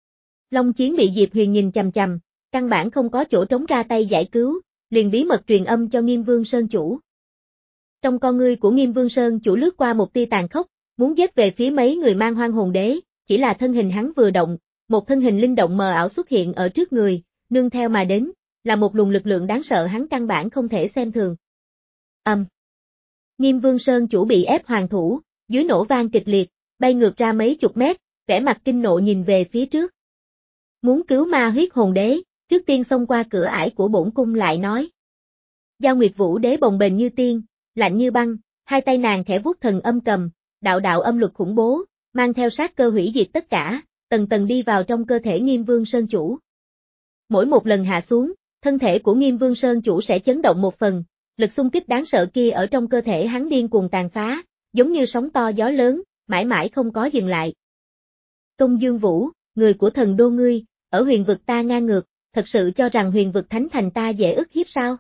[SPEAKER 1] Long Chiến bị Diệp Huyền nhìn chằm chằm, căn bản không có chỗ trống ra tay giải cứu, liền bí mật truyền âm cho Nghiêm Vương Sơn Chủ. Trong con ngươi của Nghiêm Vương Sơn Chủ lướt qua một tia tàn khốc, muốn giết về phía mấy người mang hoang hồn đế, chỉ là thân hình hắn vừa động, một thân hình linh động mờ ảo xuất hiện ở trước người, nương theo mà đến, là một luồng lực lượng đáng sợ hắn căn bản không thể xem thường. Âm. Um. Nghiêm Vương Sơn Chủ bị ép hoàn thủ, dưới nổ vang kịch liệt, bay ngược ra mấy chục mét, vẻ mặt kinh nộ nhìn về phía trước. Muốn cứu ma huyết hồn đế, trước tiên xông qua cửa ải của bổn cung lại nói. Giao Nguyệt Vũ Đế bồng bềnh như tiên, lạnh như băng, hai tay nàng khẽ vuốt thần âm cầm, đạo đạo âm luật khủng bố, mang theo sát cơ hủy diệt tất cả, tầng tầng đi vào trong cơ thể Nghiêm Vương Sơn Chủ. Mỗi một lần hạ xuống, thân thể của Nghiêm Vương Sơn Chủ sẽ chấn động một phần, lực xung kích đáng sợ kia ở trong cơ thể hắn điên cuồng tàn phá, giống như sóng to gió lớn, mãi mãi không có dừng lại. Công Dương Vũ, người của thần đô ngươi, ở huyền vực ta ngang ngược, thật sự cho rằng huyền vực thánh thành ta dễ ức hiếp sao?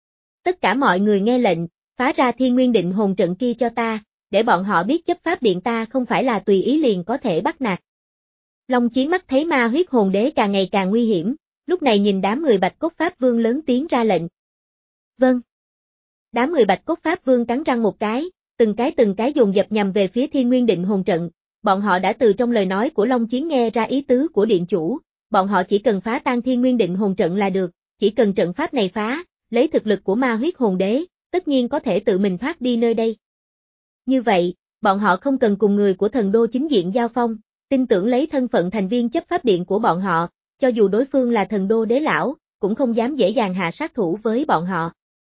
[SPEAKER 1] Tất cả mọi người nghe lệnh, phá ra Thiên Nguyên Định hồn trận kia cho ta, để bọn họ biết chấp pháp điện ta không phải là tùy ý liền có thể bắt nạt. Long Chiến mắt thấy ma huyết hồn đế càng ngày càng nguy hiểm, lúc này nhìn đám người Bạch Cốt Pháp Vương lớn tiếng ra lệnh. Vâng. Đám người Bạch Cốt Pháp Vương cắn răng một cái, từng cái từng cái dồn dập nhằm về phía Thiên Nguyên Định hồn trận, bọn họ đã từ trong lời nói của Long Chiến nghe ra ý tứ của điện chủ, bọn họ chỉ cần phá tan Thiên Nguyên Định hồn trận là được, chỉ cần trận pháp này phá, lấy thực lực của ma huyết hồn đế, tất nhiên có thể tự mình thoát đi nơi đây. Như vậy, bọn họ không cần cùng người của thần đô chính diện giao phong, tin tưởng lấy thân phận thành viên chấp pháp điện của bọn họ, cho dù đối phương là thần đô đế lão, cũng không dám dễ dàng hạ sát thủ với bọn họ.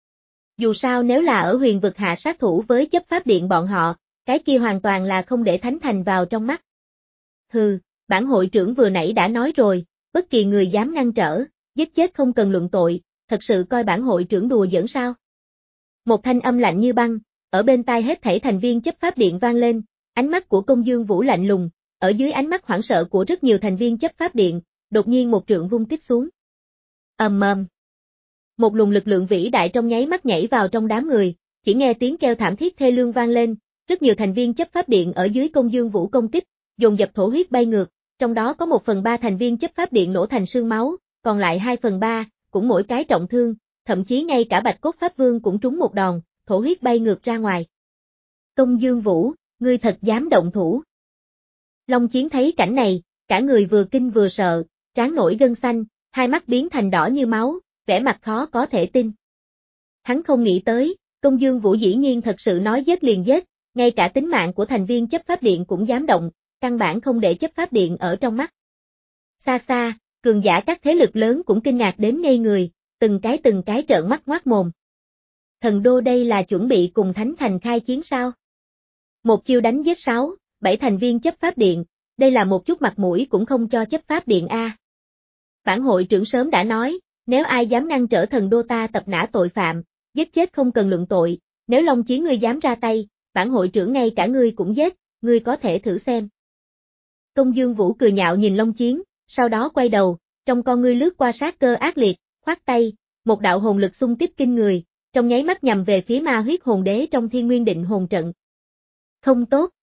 [SPEAKER 1] Dù sao nếu là ở huyền vực hạ sát thủ với chấp pháp điện bọn họ, cái kia hoàn toàn là không để thánh thành vào trong mắt. Hừ, bản hội trưởng vừa nãy đã nói rồi, bất kỳ người dám ngăn trở, giết chết không cần luận tội, thật sự coi bản hội trưởng đùa giỡn sao? Một thanh âm lạnh như băng, ở bên tai hết thảy thành viên chấp pháp điện vang lên, ánh mắt của Công Dương Vũ lạnh lùng, ở dưới ánh mắt hoảng sợ của rất nhiều thành viên chấp pháp điện, đột nhiên một trượng vung kích xuống. Ầm ầm. Một luồng lực lượng vĩ đại trong nháy mắt nhảy vào trong đám người, chỉ nghe tiếng kêu thảm thiết thê lương vang lên, rất nhiều thành viên chấp pháp điện ở dưới Công Dương Vũ công kích, dồn dập thổ huyết bay ngược, trong đó có một phần ba thành viên chấp pháp điện nổ thành xương máu, còn lại hai phần ba, cũng mỗi cái trọng thương, thậm chí ngay cả Bạch Cốt Pháp Vương cũng trúng một đòn, thổ huyết bay ngược ra ngoài. Công Dương Vũ, ngươi thật dám động thủ. Long Chiến thấy cảnh này, cả người vừa kinh vừa sợ, trán nổi gân xanh, hai mắt biến thành đỏ như máu, vẻ mặt khó có thể tin. Hắn không nghĩ tới, Công Dương Vũ dĩ nhiên thật sự nói giết liền giết, ngay cả tính mạng của thành viên chấp pháp điện cũng dám động, căn bản không để chấp pháp điện ở trong mắt. Xa xa, cường giả các thế lực lớn cũng kinh ngạc đến ngây người, từng cái từng cái trợn mắt ngoác mồm. Thần đô đây là chuẩn bị cùng Thánh Thành khai chiến sao? Một chiêu đánh giết sáu, bảy thành viên chấp pháp điện, đây là một chút mặt mũi cũng không cho chấp pháp điện a. Bản hội trưởng sớm đã nói, nếu ai dám ngăn trở thần đô ta tập nã tội phạm, giết chết không cần luận tội, nếu Long Chiến ngươi dám ra tay, bản hội trưởng ngay cả ngươi cũng giết, ngươi có thể thử xem. Công Dương Vũ cười nhạo nhìn Long Chiến, sau đó quay đầu, trong con ngươi lướt qua sát cơ ác liệt, khoát tay, một đạo hồn lực xung kích kinh người, trong nháy mắt nhằm về phía ma huyết hồn đế trong Thiên Nguyên Định hồn trận. Không tốt.